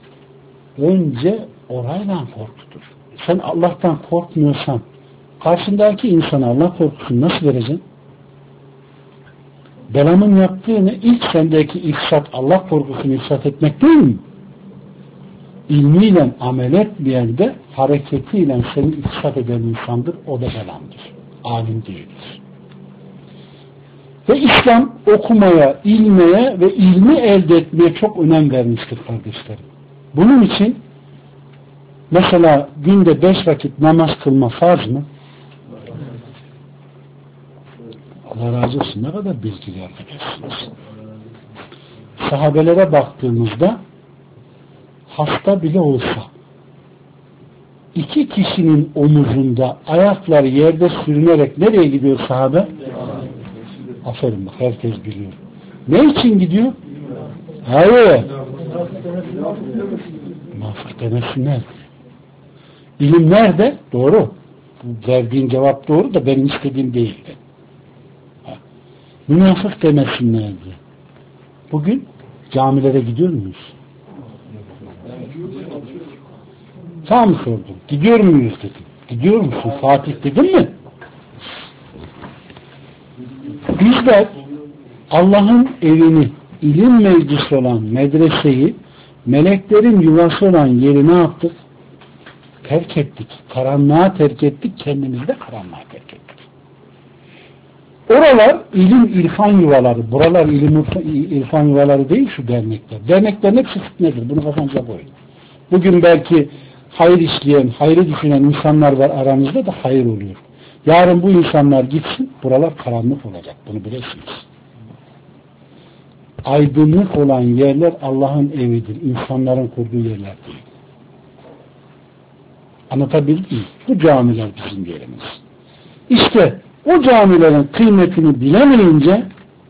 Önce orayla korkutur. Sen Allah'tan korkmuyorsan karşındaki insana Allah korkusunu nasıl vereceksin? Belamın yaptığını ilk sendeki ifsat, Allah korkusunu ifsat etmek değil mi? İlmiyle amel etmeyen de hareketiyle seni ifsat eden insandır. O da belamdır. Alim değildir. Ve İslam okumaya, ilmeye ve ilmi elde etmeye çok önem vermiştir kardeşlerim. Bunun için mesela günde 5 vakit namaz kılma farz mı? Allah razı olsun. Ne kadar bilgili arkadaşsınız. Sahabelere baktığımızda hasta bile olsa 2 kişinin omuzunda ayakları yerde sürünerek nereye gidiyor sahabe? Aferin bak, herkes biliyor. Ne için gidiyor? Hayır. Münafık demesinler. İlim nerede? Doğru. Verdiğin cevap doğru da benim istediğim değildi. Münafık demesinler diye. Bugün camilere gidiyor muyuz? Tam sordum. Gidiyor muyuz dedim. Gidiyor musun Fatih dedim mi? Bizler Allah'ın evini, ilim meclisi olan medreseyi, meleklerin yuvası olan yeri ne yaptık? Terk ettik. Karanlığa terk ettik. Kendimizi de karanlığa terk ettik. Oralar ilim irfan yuvaları. Buralar ilim irfan yuvaları değil şu dernekler. Derneklerin hepsi fitnedir. Bunu kafanıza koyun. Bugün belki hayır işleyen, hayrı düşünen insanlar var aramızda da hayır oluyor. Yarın bu insanlar gitsin, buralar karanlık olacak. Bunu bilesiniz. Aydınlık olan yerler Allah'ın evidir. İnsanların kurduğu yerler değil. Anlatabildim mi? Bu camiler bizim yerimiz. İşte o camilerin kıymetini bilemeyince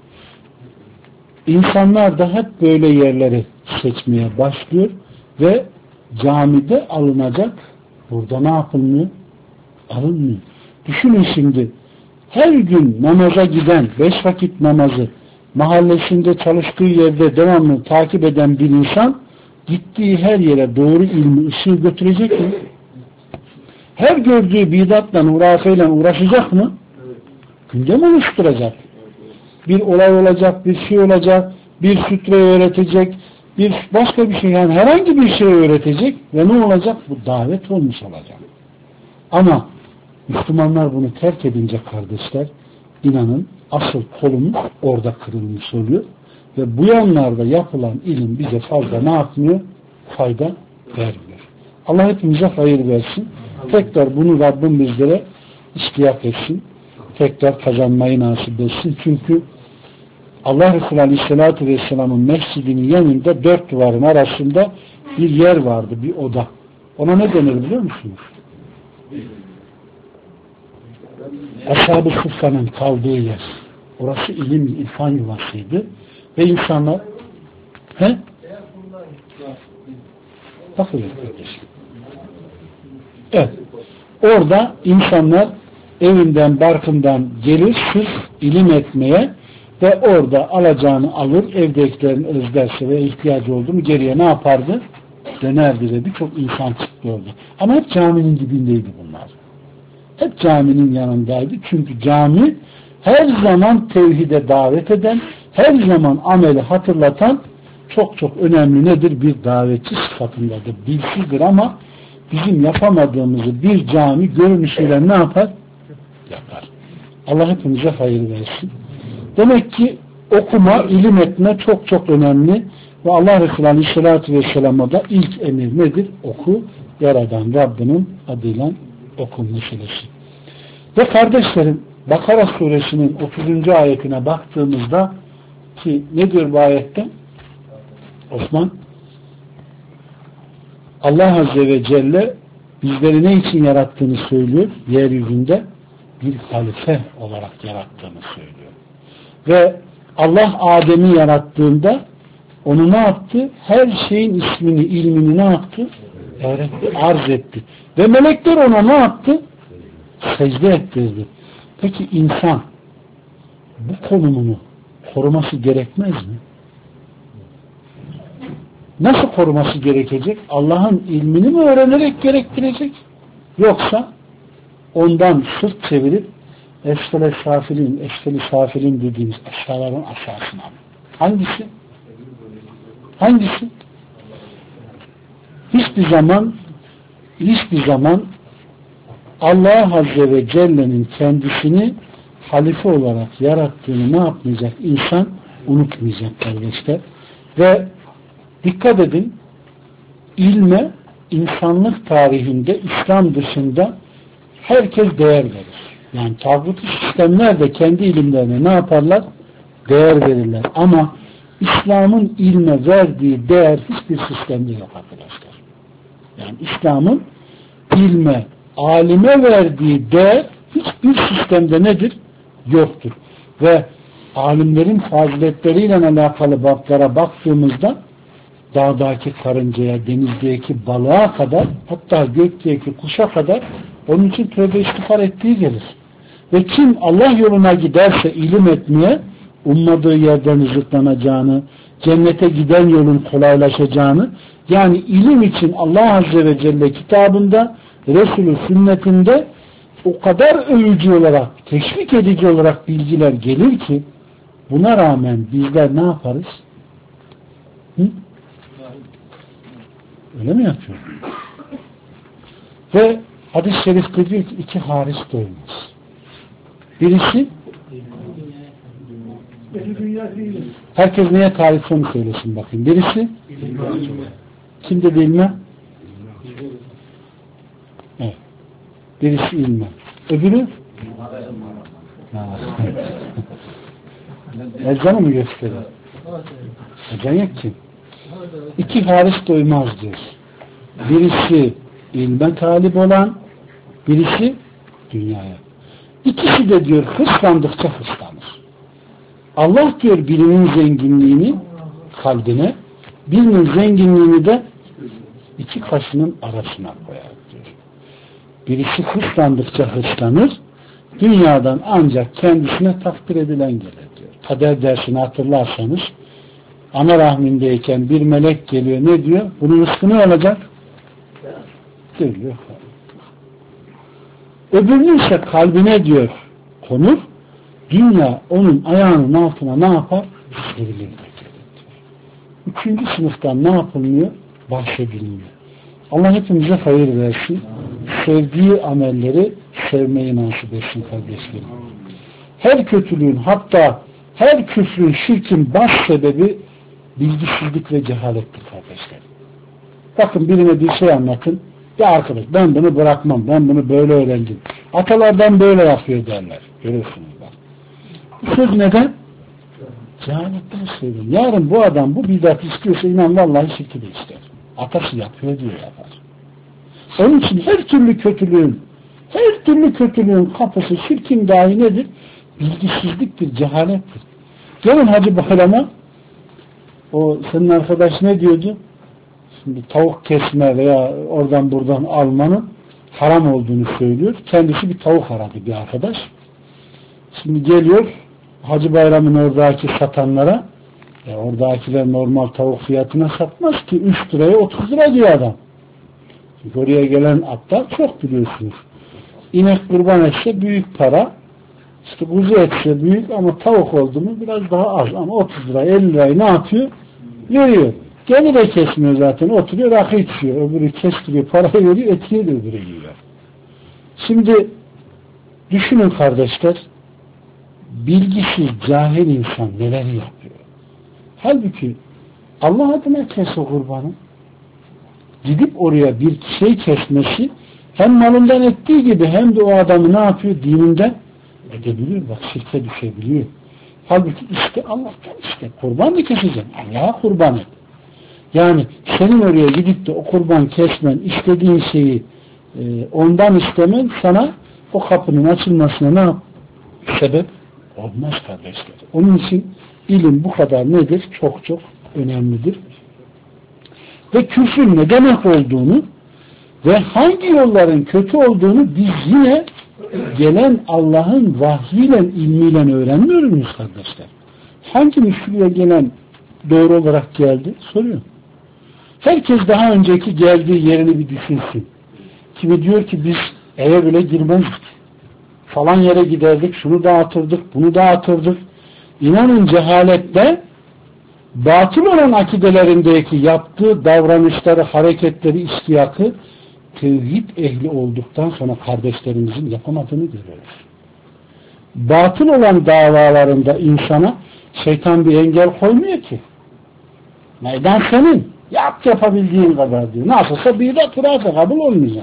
insanlar da hep böyle yerleri seçmeye başlıyor ve camide alınacak, burada ne yapılmıyor? Alınmıyor. Düşünün şimdi, her gün namaza giden, 5 vakit namazı mahallesinde çalıştığı yerde devamlı takip eden bir insan gittiği her yere doğru ilmi, ışığı götürecek mi? her gördüğü bidatla, hurafeyle uğraşacak mı? Gündem oluşturacak. Bir olay olacak, bir şey olacak, bir sütre öğretecek, bir başka bir şey, yani herhangi bir şey öğretecek ve ne olacak? Bu davet olmuş olacak. Ama Müslümanlar bunu terk edince kardeşler, inanın asıl kolumuz orada kırılmış oluyor ve bu yanlarda yapılan ilim bize fazla ne yapmıyor? Fayda vermiyor. Allah hepimize hayır versin. Tekrar bunu Rabbim bizlere iştiyak etsin. Tekrar kazanmayı nasip etsin. Çünkü Allah Resulü Aleyhisselatü Vesselam'ın mescidinin yanında 4 duvarın arasında bir yer vardı, bir oda. Ona ne denir biliyor musunuz? Ashab-ı Suffa'nın kaldığı yer. Orası ilim, irfan yuvasıydı. Ve insanlar bakın kardeşim. Evet. Orada insanlar evinden, barkından gelir sırf ilim etmeye ve orada alacağını alır, evdekilerin özlerse ve ihtiyacı oldu mu geriye ne yapardı? Dönerdi ve birçok insan çıkıyordu. Ama hep caminin dibindeydi bunlar. Hep caminin yanındaydı. Çünkü cami her zaman tevhide davet eden, her zaman ameli hatırlatan çok çok önemli nedir? Bir davetçi sıfatındadır. Dilsizdir ama bizim yapamadığımızı bir cami görünüşüyle ne yapar? Yapar. Allah hepimize hayır versin. Demek ki okuma, ilim etme çok çok önemli ve Allah Resulü Aleyhisselatü Vesselam'a da ilk emir nedir? Oku, yaradan Rabbinin adıyla oku meselesi. Ve kardeşlerim, Bakara suresinin 30. ayetine baktığımızda ki ne diyor bu ayette? Osman, Allah Azze ve Celle bizleri ne için yarattığını söylüyor? Yeryüzünde bir halife olarak yarattığını söylüyor. Ve Allah Adem'i yarattığında onu ne yaptı? Her şeyin ismini, ilmini ne yaptı? Öğretti, arz etti. Ve melekler ona ne yaptı? Secde ettirdi. Peki insan bu konumunu koruması gerekmez mi? Nasıl koruması gerekecek? Allah'ın ilmini mi öğrenerek gerektirecek? Yoksa ondan sırt çevirip esfele safilin dediğimiz aşağıların aşağısına mı? Hangisi? Hangisi? Hiçbir zaman Allah Azze ve Celle'nin kendisini halife olarak yarattığını ne yapmayacak? İnsan unutmayacak kardeşler. Ve dikkat edin, ilme insanlık tarihinde İslam dışında herkes değer verir. Yani tağut sistemler de kendi ilimlerine ne yaparlar? Değer verirler. Ama İslam'ın ilme verdiği değer hiçbir sistemde yok arkadaşlar. Yani İslam'ın ilme, alime verdiği değer hiçbir sistemde nedir? Yoktur. Ve alimlerin faziletleriyle alakalı bablara baktığımızda dağdaki karıncaya, denizdeki balığa kadar, hatta gökteki kuşa kadar onun için tövbe istiğfar ettiği gelir. Ve kim Allah yoluna giderse ilim etmeye, ummadığı yerden rızıklanacağını, cennete giden yolun kolaylaşacağını, yani ilim için Allah Azze ve Celle kitabında, Resulü sünnetinde o kadar övücü olarak, teşvik edici olarak bilgiler gelir ki, buna rağmen bizler ne yaparız? Öyle mi yapıyor? Ve hadis-i şerifte diyor ki 2 haris doymaz. Birisi herkes neye tarif onu söylesin bakayım. Birisi kim dedi ilme? Evet. Birisi ilme. Öbürü Ezan'ı mı gösteriyor? Ezan yok ki. 2 haris doymaz diyor. Birisi ilme talip olan, birisi dünyaya. İkisi de diyor hırslandıkça hırslanır. Allah diyor birinin zenginliğini kalbine, birinin zenginliğini de 2 kaşının arasına koyar diyor. Birisi hırslandıkça hırslanır, dünyadan ancak kendisine takdir edilen gelir diyor. Kader dersini hatırlarsanız, ana rahmindeyken bir melek geliyor, ne diyor? Bunun rızkı ne olacak? Diyor. Öbürünün ise kalbine diyor konur. Dünya onun ayağının altına ne yapar? Serilir. Üçüncü sınıftan ne yapılmıyor? Bahsedilmiyor. Allah hepimize hayır versin. Sevdiği amelleri sevmeyi nasip etsin kardeşlerim. Her kötülüğün, hatta her küfrün, şirkin baş sebebi bilgisizlik ve cehalettir kardeşlerim. Bakın birine bir şey anlatın. Ya arkadaş ben bunu bırakmam. Ben bunu böyle öğrendim. Atalardan böyle yapıyor derler. Görüyorsunuz bak. Bu söz neden? Cehaletten söylüyorum. Yarın bu adam bu bidat istiyorsa inan vallahi şirki de ister. Atası yapıyor diyor yapar. Onun için her türlü kötülüğün kapısı şirkin dahi nedir? Bilgisizliktir, cehalettir. Gelin Hacı Bayram'a, o senin arkadaş ne diyordu? Şimdi tavuk kesme veya oradan buradan almanın haram olduğunu söylüyor. Kendisi bir tavuk aradı bir arkadaş. Şimdi geliyor Hacı Bayram'ın oradaki satanlara, oradakiler normal tavuk fiyatına satmaz ki 3 liraya 30 lira diyor adam. Çünkü oraya gelen atlar çok biliyorsunuz. İnek kurban etse büyük para, işte kuzu etse büyük ama tavuk oldu mu biraz daha az ama 30 lira 50 lirayı ne yapıyor? Veriyor. Gene de kesmiyor zaten, oturuyor rakı içiyor. Öbürü kestiriyor, parayı veriyor, etiyor da öbürü yiyor. Şimdi düşünün kardeşler, bilgisiz, cahil insan neler yapıyor. Halbuki Allah adına kes o kurbanı. Gidip oraya bir şey kesmesi hem malından ettiği gibi hem de o adamı ne yapıyor? Dininden edebiliyor. Bak şirke düşebiliyor. Halbuki işte Allah'tan işte kurban mı keseceksin? Allah'a kurban et. Yani senin oraya gidip de o kurban kesmen, istediğin şeyi ondan istemen sana o kapının açılmasına ne yap? Sebep olmaz kardeşler. Onun için ilim bu kadar nedir? Çok çok önemlidir. Ve küfrün ne demek olduğunu ve hangi yolların kötü olduğunu biz yine gelen Allah'ın vahyiyle, ilmiyle öğrenmiyoruz muyuz kardeşler? Hangi müslüye gelen doğru olarak geldi? Soruyorum. Herkes daha önceki geldiği yerini bir düşünsün. Kimi diyor ki biz eve bile girmezdik. Falan yere giderdik, şunu dağıtırdık, bunu dağıtırdık. İnanın cehalette batıl olan akidelerindeki yaptığı davranışları, hareketleri, istiyakı tevhid ehli olduktan sonra kardeşlerimizin yapamadığını görüyoruz. Batıl olan davalarında insana şeytan bir engel koymuyor ki. Meydan senin. Yap yapabildiğin kadar diyor. Nasılsa bir de turarsa kabul olmayacak.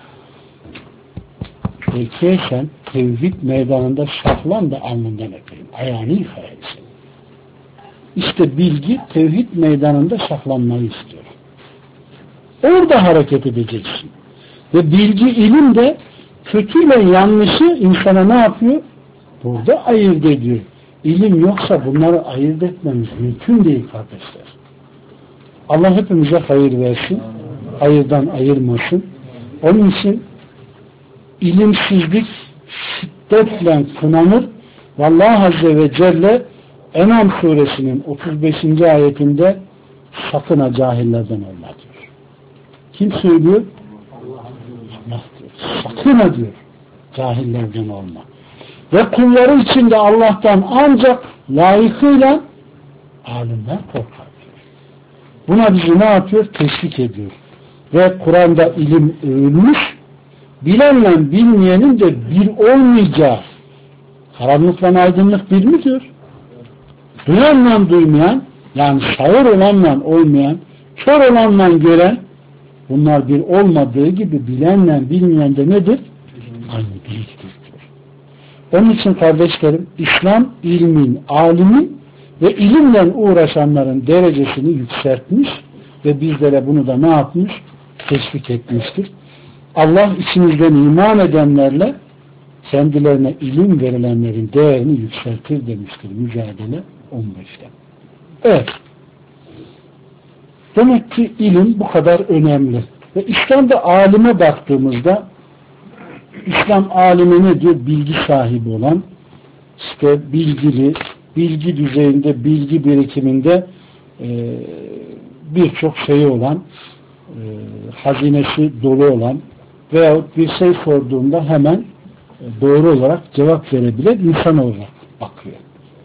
Peki sen tevhid meydanında şahlan da alnından öpeyim. Ayağını yıkayayım seni. İşte bilgi tevhid meydanında şahlanmayı istiyor. Orada hareket edeceksin. Ve bilgi, ilim de kötüyle yanlışı insana ne yapıyor? Burada ayırt ediyor. İlim yoksa bunları ayırt etmemiz mümkün değil kardeşler. Allah hepimize hayır versin. Hayırdan ayırmasın. Onun için ilimsizlik şiddetle kınanır. Allah Azze ve Celle En'am suresinin 35. ayetinde sakın ha cahillerden olma diyor. Kim söylüyor? Allah diyor. Sakın ha diyor. Cahillerden olma. Ve kulları içinde Allah'tan ancak layıkıyla alimler korkar diyor. Buna bizi ne yapıyor? Teşvik ediyor. Ve Kur'an'da ilim övülmüş, bilenle bilmeyenin de bir olmayacağı, karanlıkla aydınlık bir mi diyor? Duyanla duymayan, yani sağır olanla olmayan, kör olanla gören, bunlar bir olmadığı gibi bilenle bilmeyen de nedir? Aynı birliktir diyor. Onun için kardeşlerim, İslam ilmin, alimin ve ilimle uğraşanların derecesini yükseltmiş ve bizlere bunu da ne yapmış? Teşvik etmiştir. Allah içimizden iman edenlerle kendilerine ilim verilenlerin değerini yükseltir demiştir. Mücadele 15'te. Evet. Demek ki ilim bu kadar önemli. Ve İslam'da alime baktığımızda İslam alimi ne diyor? Bilgi sahibi olan, işte bilgili, bilgi düzeyinde, bilgi birikiminde birçok şeyi olan, hazinesi dolu olan veyahut bir şey sorduğunda hemen doğru olarak cevap verebilen insan olarak bakıyor.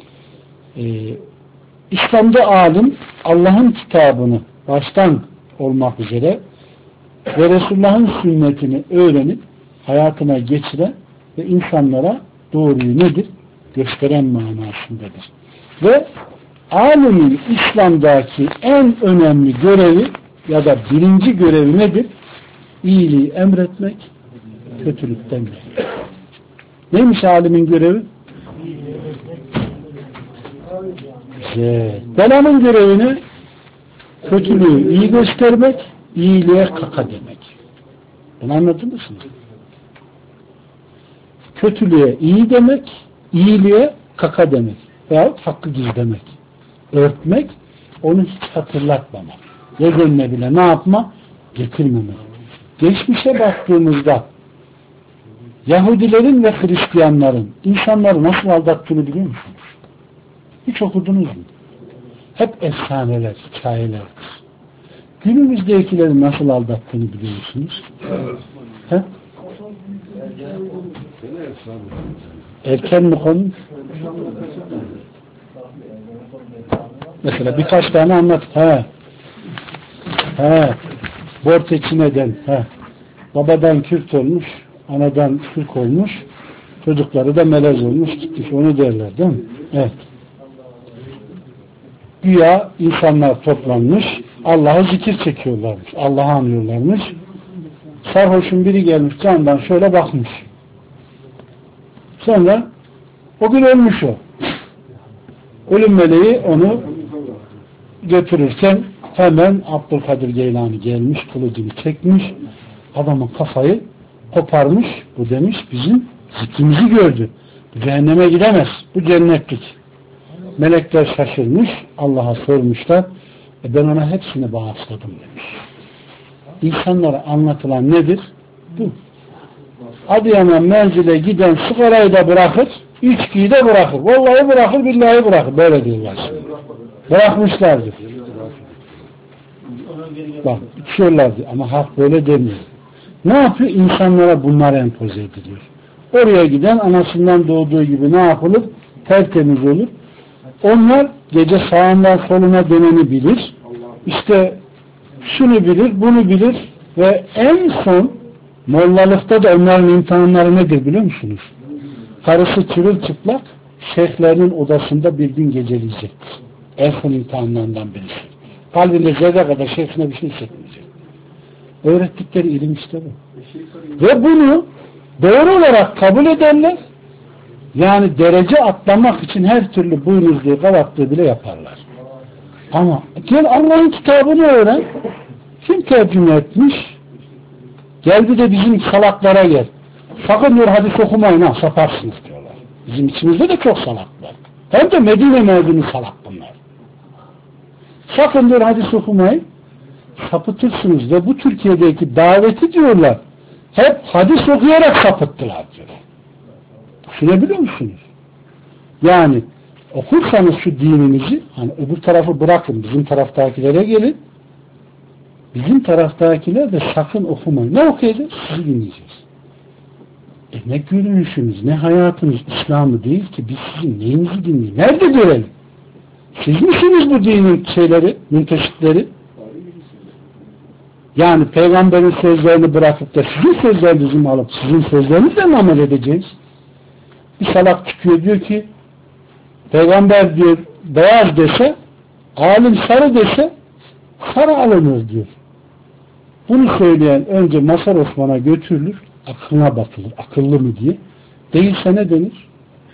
İslam'da alim Allah'ın kitabını baştan olmak üzere ve Resulullah'ın sünnetini öğrenip hayatına geçiren ve insanlara doğruyu nedir? Gösteren manasındadır. Ve alimin İslam'daki en önemli görevi ya da birinci görevi nedir? İyiliği emretmek, kötülükten nehyetmek. Neymiş alimin görevi? Belanın görevini kötülüğü iyi göstermek, iyiliğe kaka demek. Bunu anladınız mı? Kötülüğe iyi demek, iyiliğe kaka demek. Veyahut hakkı gizlemek. Örtmek, onu hiç hatırlatmamak. Göz önüne bile ne yapma? Getirmemek. Geçmişe baktığımızda Yahudilerin ve Hristiyanların insanları nasıl aldattığını biliyor musunuz? Hiç okudunuz mu? Hep efsaneler, hikayeler. Günümüzdekileri nasıl aldattığını biliyor musunuz? He? Erken mi konu? Mesela birkaç tane anlat. Borç neden? Babadan Kürt olmuş, anadan Türk olmuş, çocukları da melez olmuş, gitmiş. Onu derler değil mi? Evet. Güya insanlar toplanmış, Allah'a zikir çekiyorlarmış, Allah'ı anıyorlarmış. Sarhoşun biri gelmiş, camdan şöyle bakmış. Sonra o gün ölmüş o. Ölüm meleği onu götürürken hemen Abdülkadir Geylani gelmiş, kılıcını çekmiş, adamın kafayı koparmış. Bu demiş bizim zikrimizi gördü. Bu cehenneme gidemez. Bu cennetlik. Melekler şaşırmış. Allah'a sormuşlar. Ben ona hepsini bağışladım demiş. İnsanlara anlatılan nedir? Bu. Adıyaman menzile giden sigarayı da bırakır, içkiyi de bırakır. Vallahi bırakır, billahi bırakır. Böyle diyorlar şimdi. Bırakmışlardır. Bak, içiyorlardı ama hak böyle demiyor. Ne yapıyor? İnsanlara bunlar empoze ediliyor. Oraya giden anasından doğduğu gibi ne yapılır? Tertemiz olur. Onlar gece sağından soluna döneni bilir. İşte şunu bilir, bunu bilir ve en son mollalıkta da onların imtihanları nedir biliyor musunuz? Karısı çırılçıplak şeyhlerinin odasında bir gün geceleyecektir. En son imtihanlarından birisi. Kalbinde zerre kadar şeyhine bir şey hissetmeyecek. Öğrettikleri ilim işte bu. Ve bunu doğru olarak kabul ederler. Yani derece atlamak için her türlü boynuzluğu, kavatlığı bile yaparlar. Ama gel Allah'ın kitabını öğren. Kim tercüme etmiş? Gel bir de bizim salaklara gel. Sakın diyor hadis okumayın ha, saparsınız diyorlar. Bizim içimizde de çok salak var. Hem de Medine mezunu salak bunlar. Sakın diyor hadis okumayın, sapıtırsınız ve bu Türkiye'deki daveti diyorlar hep hadis okuyarak sapıttılar diyor. Düşünebiliyor musunuz? Yani okursanız şu dininizi, hani öbür tarafı bırakın, bizim taraftakilere gelin. Bizim taraftakiler de sakın okumayın. Ne okuyacağız? Sizi dinleyeceğiz. Ne görünüşünüz, ne hayatınız İslam'ı değil ki biz sizin neyinizi dinleyin? Nerede görelim? Siz misiniz bu dinin şeyleri, münteşitleri? Yani peygamberin sözlerini bırakıp da sizin sözlerinizi alıp sizin sözlerinizle mi amel edeceğiz? Bir salak çıkıyor diyor ki peygamber diyor beyaz dese, alim sarı dese sarı alınır diyor. Bunu söyleyen önce Mazhar Osman'a götürülür, aklına bakılır, akıllı mı diye. Değilse ne denir?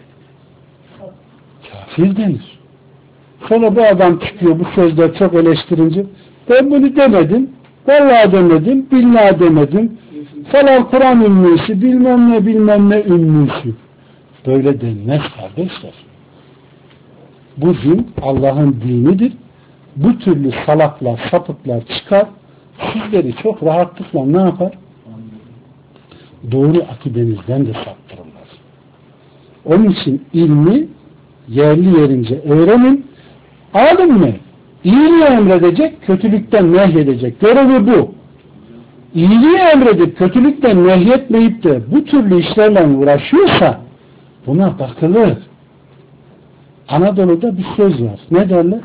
Kafir denir. Sonra bu adam çıkıyor, bu sözler çok eleştirince, ben bunu demedim, vallahi demedim, billahi demedim, falan Kur'an ümmüsü, bilmem ne ümmüsü. Böyle denmez kardeşler. Bu din Allah'ın dinidir. Bu türlü salaklar, sapıklar çıkar, sizleri çok rahatlıkla ne yapar? Doğru akidenizden de saptırırlar. Onun için ilmi yerli yerince öğrenin. Alim mi? İyiliği emredecek, kötülükten nehyedecek. Görevi bu. iyiliği emredip kötülükten nehyetmeyip de bu türlü işlerle uğraşıyorsa buna bakılır. Anadolu'da bir söz var. Ne derler?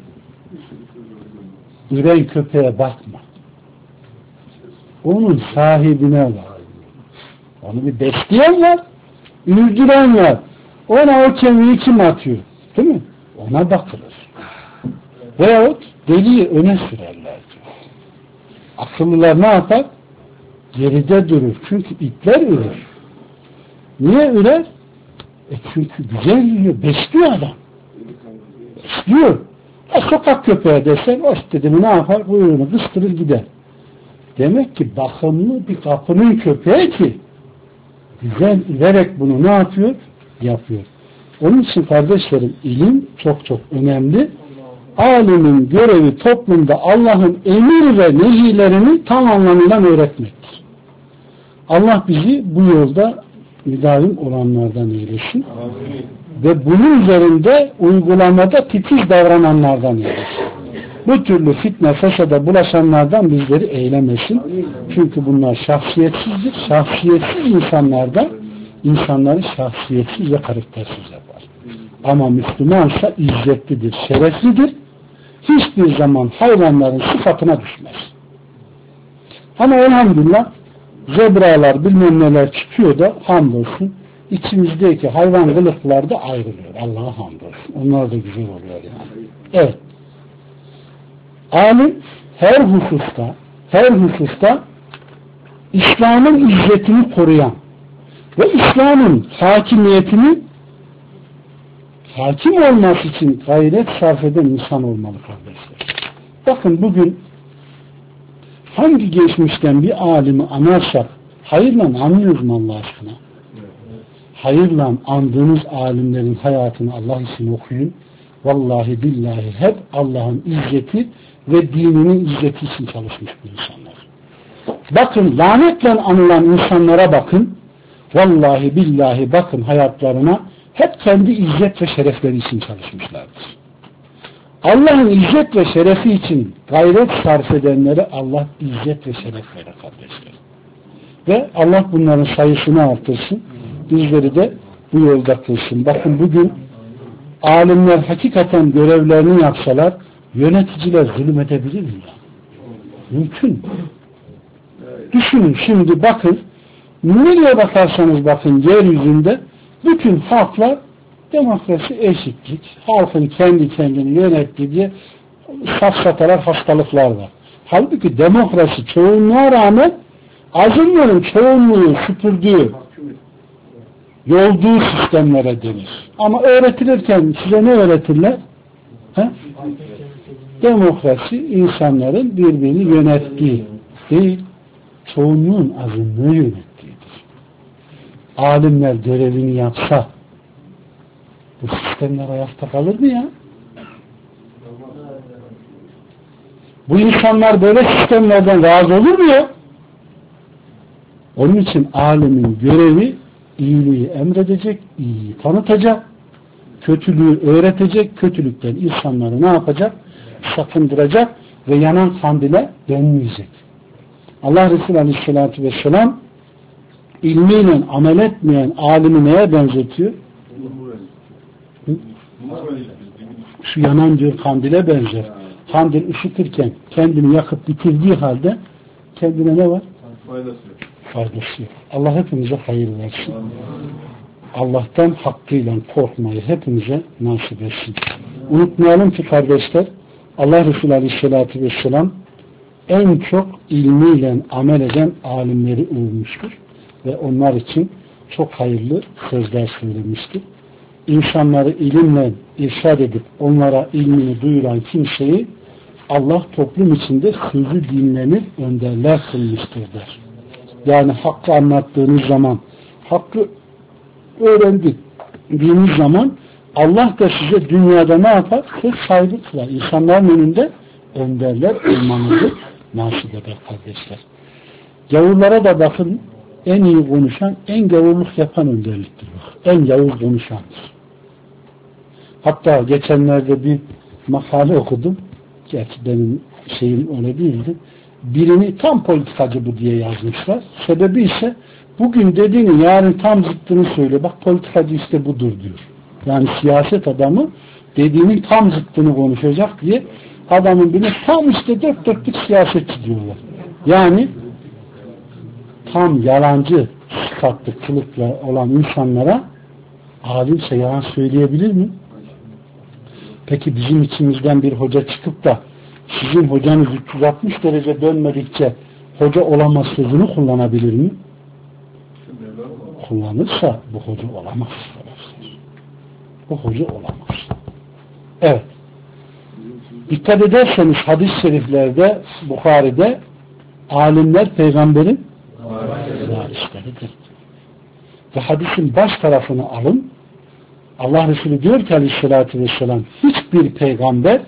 Üren köpeğe bakma. Onun sahibine bak. Onu bir besleyen var, üzdüren var. Ona o kemiği kim atıyor? Değil mi? Ona bakılır. Veyahut deliği öne sürerler diyor. Akıllılar ne yapar? Geride durur. Çünkü itler ürer. Niye ürer? Çünkü güzel yiyor, besliyor adam. Besliyor. Sokak köpeği desen, hoş dedim ne yapar? Kuyruğunu kıstırır gider. Demek ki bakımlı bir kapının köpeği ki güzel üverek bunu ne yapıyor? Yapıyor. Onun için kardeşlerim ilim çok çok önemli. Alimin görevi toplumda Allah'ın emir ve nehilerini tam anlamıyla öğretmektir. Allah bizi bu yolda müdavim olanlardan eylesin. Amin. Ve bunun üzerinde uygulamada titiz davrananlardan eylesin. Bu türlü fitne fesada bulaşanlardan bizleri eylemesin. Çünkü bunlar şahsiyetsizdir. Şahsiyetsiz insanlardan insanları şahsiyetsiz ve karaktersiz yapar. Ama Müslümansa izzetlidir, şereflidir. Hiçbir zaman hayvanların sıfatına düşmez. Ama elhamdülillah zebralar bilmem neler çıkıyor da hamdolsun içimizdeki hayvan kılıklar da ayrılıyor. Allah'a hamdolsun. Onlar da güzel oluyor yani. Evet. Alim her hususta İslam'ın izzetini koruyan ve İslam'ın hakimiyetini hakim olması için gayret sarf eden insan olmalı kardeşler. Bakın bugün hangi geçmişten bir alimi anarsak hayırla anlıyoruz mu Allah aşkına? Hayırla andığınız alimlerin hayatını Allah için okuyun. Vallahi billahi hep Allah'ın izzeti ve dininin izzeti için çalışmış bu insanlar. Bakın lanetle anılan insanlara bakın. Vallahi billahi bakın hayatlarına hep kendi izzet ve şerefleri için çalışmışlardır. Allah'ın izzet ve şerefi için gayret sarf edenlere Allah izzet ve şeref verir kardeşler. Ve Allah bunların sayısını artırsın. Bizleri de bu yolda kılsın. Bakın bugün alimler hakikaten görevlerini yapsalar yöneticiler zulüm edebilir mi? Mümkün. Düşünün şimdi bakın nereye bakarsanız bakın yeryüzünde bütün halklar demokrasi, eşitlik, halkın kendi kendini yönettiği diye safsatalar, hastalıklar var. Halbuki demokrasi çoğunluğa rağmen azınlığın çoğunluğu süpürdüğü, yolduğu sistemlere denir. Ama öğretilirken size ne öğretirler? He? Demokrasi insanların birbirini yönettiği değil, çoğunluğun azınlığı yönettiğidir. Alimler görevini yapsa bu sistemler ayakta kalır mı ya? Bu insanlar böyle sistemlerden razı olur mu ya? Onun için alimin görevi iyiliği emredecek, iyiyi tanıtacak, kötülüğü öğretecek, kötülükten insanları ne yapacak? Sakındıracak ve yanan kandile dönmeyecek. Allah Resulü Aleyhisselatü Vesselam ilmiyle amel etmeyen alimi neye benzetiyor? Şu yanan diyor kandile benzer. Kandil ışıtırken kendini yakıp bitirdiği halde kendine ne var? Faydası yok. Allah hepimize hayır versin. Allah'tan hakkıyla korkmayı hepimize nasip etsin. Unutmayalım ki kardeşler Allah Resulü Aleyhisselatü Vesselam en çok ilmiyle amel eden alimleri övmüştür. Ve onlar için çok hayırlı sözler söylemiştir. İnsanları ilimle irşad edip onlara ilmini duyuran kimseyi Allah toplum içinde sözü dinlenir, önderler kılmıştır der. Yani hakkı anlattığınız zaman, hakkı öğrendiğiniz zaman Allah da size dünyada ne yapar? Söz sahibi kılar. İnsanların önünde önderler olmanızı nasip eder kardeşler. Gavurlara da bakın, en iyi konuşan, en gavurluk yapan önderliktir. Bak. En yavuz konuşandır. Hatta geçenlerde bir makale okudum. Gerçi benim şeyim öyle değildi. birini tam politikacı bu diye yazmışlar. Sebebi ise bugün dediğini yarın tam zıttını söylüyor. Bak politikacı işte budur diyor. Yani siyaset adamı dediğinin tam zıttını konuşacak diye adamın birine tam işte dört dörtlük siyasetçi diyorlar. Yani tam yalancı sıfatlı kılıkla olan insanlara alimse yalan söyleyebilir mi? Peki bizim içimizden bir hoca çıkıp da sizin hocanız 360 derece dönmedikçe hoca olamaz sözünü kullanabilir mi? Kullanırsa bu hoca olamaz. Bu hoca olamaz. Evet. Dikkat ederseniz hadis-i şeriflerde, Bukhari'de alimler peygamberin varisleridir. Ve hadisin baş tarafını alın. Allah Resulü diyor ki aleyhissalatü vesselam hiçbir peygamber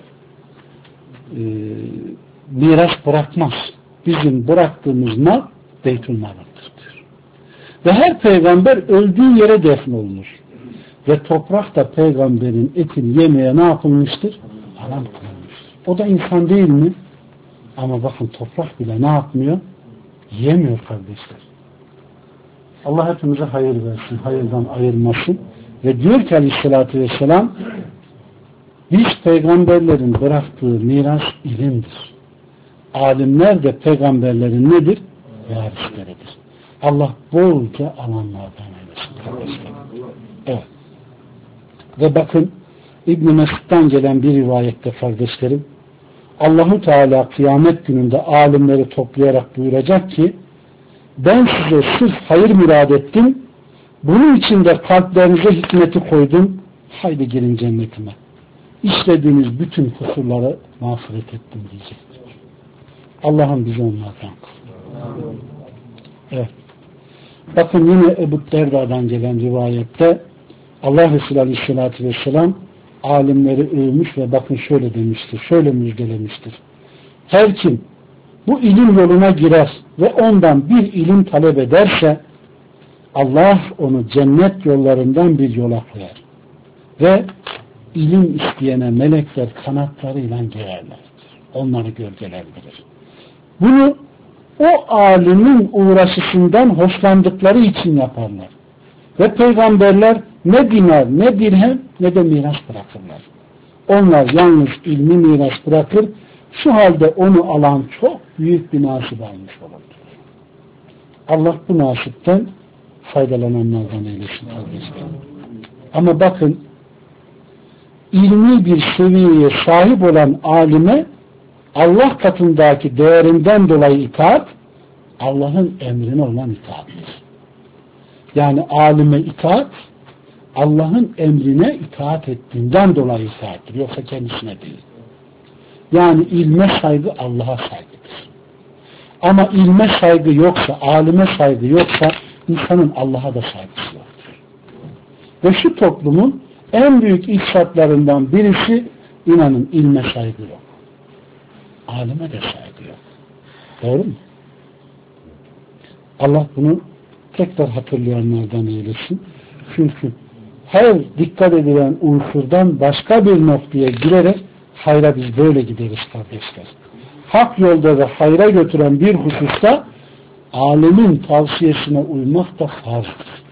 miras bırakmaz. Bizim bıraktığımız mal Beytülmal'dır diyor. Ve her peygamber öldüğü yere defnolunur. Ve toprak da peygamberin etini yemeye ne yapılmıştır? Haram kılınmıştır. O da insan değil mi? Ama bakın toprak bile ne yapmıyor? Yemiyor kardeşler. Allah hepimize hayır versin, hayırdan ayırmasın. Ve diyor ki aleyhissalatü vesselam biz peygamberlerin bıraktığı miras ilimdir. Alimler de peygamberlerin nedir? Varisleridir. Allah bolca alanlardan eylesin kardeşler. Evet. Ve bakın İbn-i Mesud'dan gelen bir rivayette kardeşlerim Allah-u Teala kıyamet gününde alimleri toplayarak buyuracak ki ben size sırf hayır murad ettim, bunun için de kalplerinize hikmeti koydum, haydi girin cennetime. İşlediğiniz bütün kusurları mağfiret ettim diyecektir. Allah'ım bizi onlardan kıl. Evet. Bakın yine Ebu Derda'dan gelen rivayette Allah Resulü Aleyhisselatü Vesselam alimleri övmüş ve bakın şöyle demiştir, şöyle müjdelemiştir. Her kim bu ilim yoluna girer ve ondan bir ilim talep ederse Allah onu cennet yollarından bir yola koyar. Ve ilim isteyene melekler kanatlarıyla gererler. Onları gölgelendirir. Bunu o alimin uğraşısından hoşlandıkları için yaparlar. Ve peygamberler ne dinar, ne dirhem, ne de miras bırakırlar. Onlar yalnız ilmi miras bırakır, şu halde onu alan çok büyük bir nasip almış olur. Allah bu nasipten faydalananlardan eylesin kardeşlerim. Ama bakın, ilmi bir seviyeye sahip olan alime Allah katındaki değerinden dolayı itaat, Allah'ın emrine olan itaattir. Yani alime itaat, Allah'ın emrine itaat ettiğinden dolayı itaattir. Yoksa kendisine değil. Yani ilme saygı Allah'a saygıdır. Ama ilme saygı yoksa, alime saygı yoksa insanın Allah'a da saygısı yoktur. Ve şu toplumun en büyük ifsatlarından birisi inanın ilme saygı yok. Alime de saygı yok. Doğru mu? Allah bunu tekrar hatırlayanlardan eylesin. Çünkü her dikkat edilen unsurdan başka bir noktaya girerek hayra biz böyle gideriz kardeşler. Hak yolda ve hayra götüren bir hususta alemin tavsiyesine uymak da farzdır.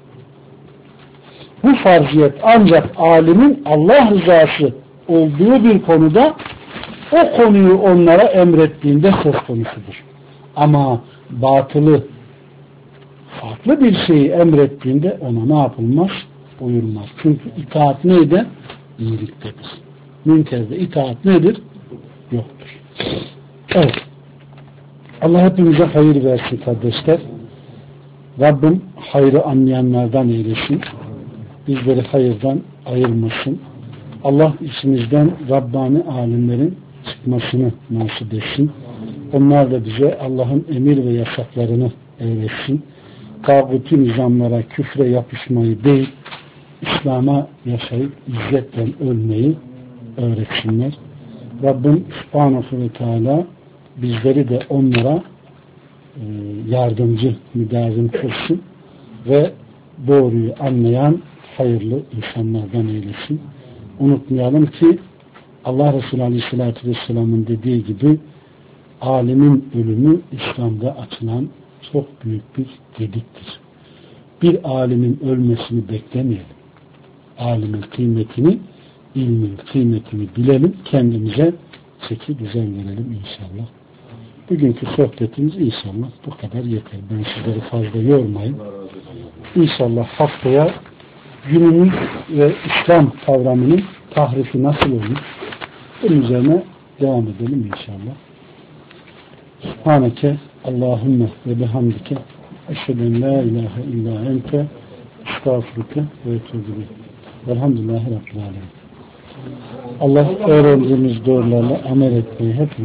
Bu farziyet ancak alimin Allah rızası olduğu bir konuda o konuyu onlara emrettiğinde söz konusudur. Ama batılı farklı bir şeyi emrettiğinde ona ne yapılmaz? Uyulmaz. Çünkü itaat neydi? İyiliktedir. Münkerde itaat nedir? Yoktur. Evet. Allah hepimize hayır versin kardeşler. Rabbim hayrı anlayanlardan eylesin. Bizleri hayırdan ayırmasın. Allah içimizden Rabbani alimlerin çıkmasını nasip etsin. Onlar da bize Allah'ın emir ve yasaklarını öğretsin. Tağutu nizamlara, küfre yapışmayı değil, İslam'a yaşayıp izzetle ölmeyi öğretsinler. Rabbim Subhanahu ve Teala bizleri de onlara yardımcı, müdavim kılsın ve doğruyu anlayan hayırlı insanlardan eylesin. Unutmayalım ki Allah Resulü Aleyhisselatü Vesselam'ın dediği gibi alimin ölümü İslam'da açılan çok büyük bir gediktir. Bir alimin ölmesini beklemeyelim. Alimin kıymetini, ilmin kıymetini bilelim, kendimize çeki düzen verelim inşallah. Bugünkü sohbetimiz inşallah bu kadar yeter. Ben sizleri fazla yormayayım. İnşallah haftaya günümüz ve İslam kavramının tahrifi nasıl olur? Bunun üzerine devam edelim inşallah. Subhaneke Allahümme ve bihamdike eşheden la ilahe illa ente estağfurüke ve etûbü. Velhamdülillahi Rabbil alemin. Allah öğrendiğimiz doğrularla amel etmeyi hepimiz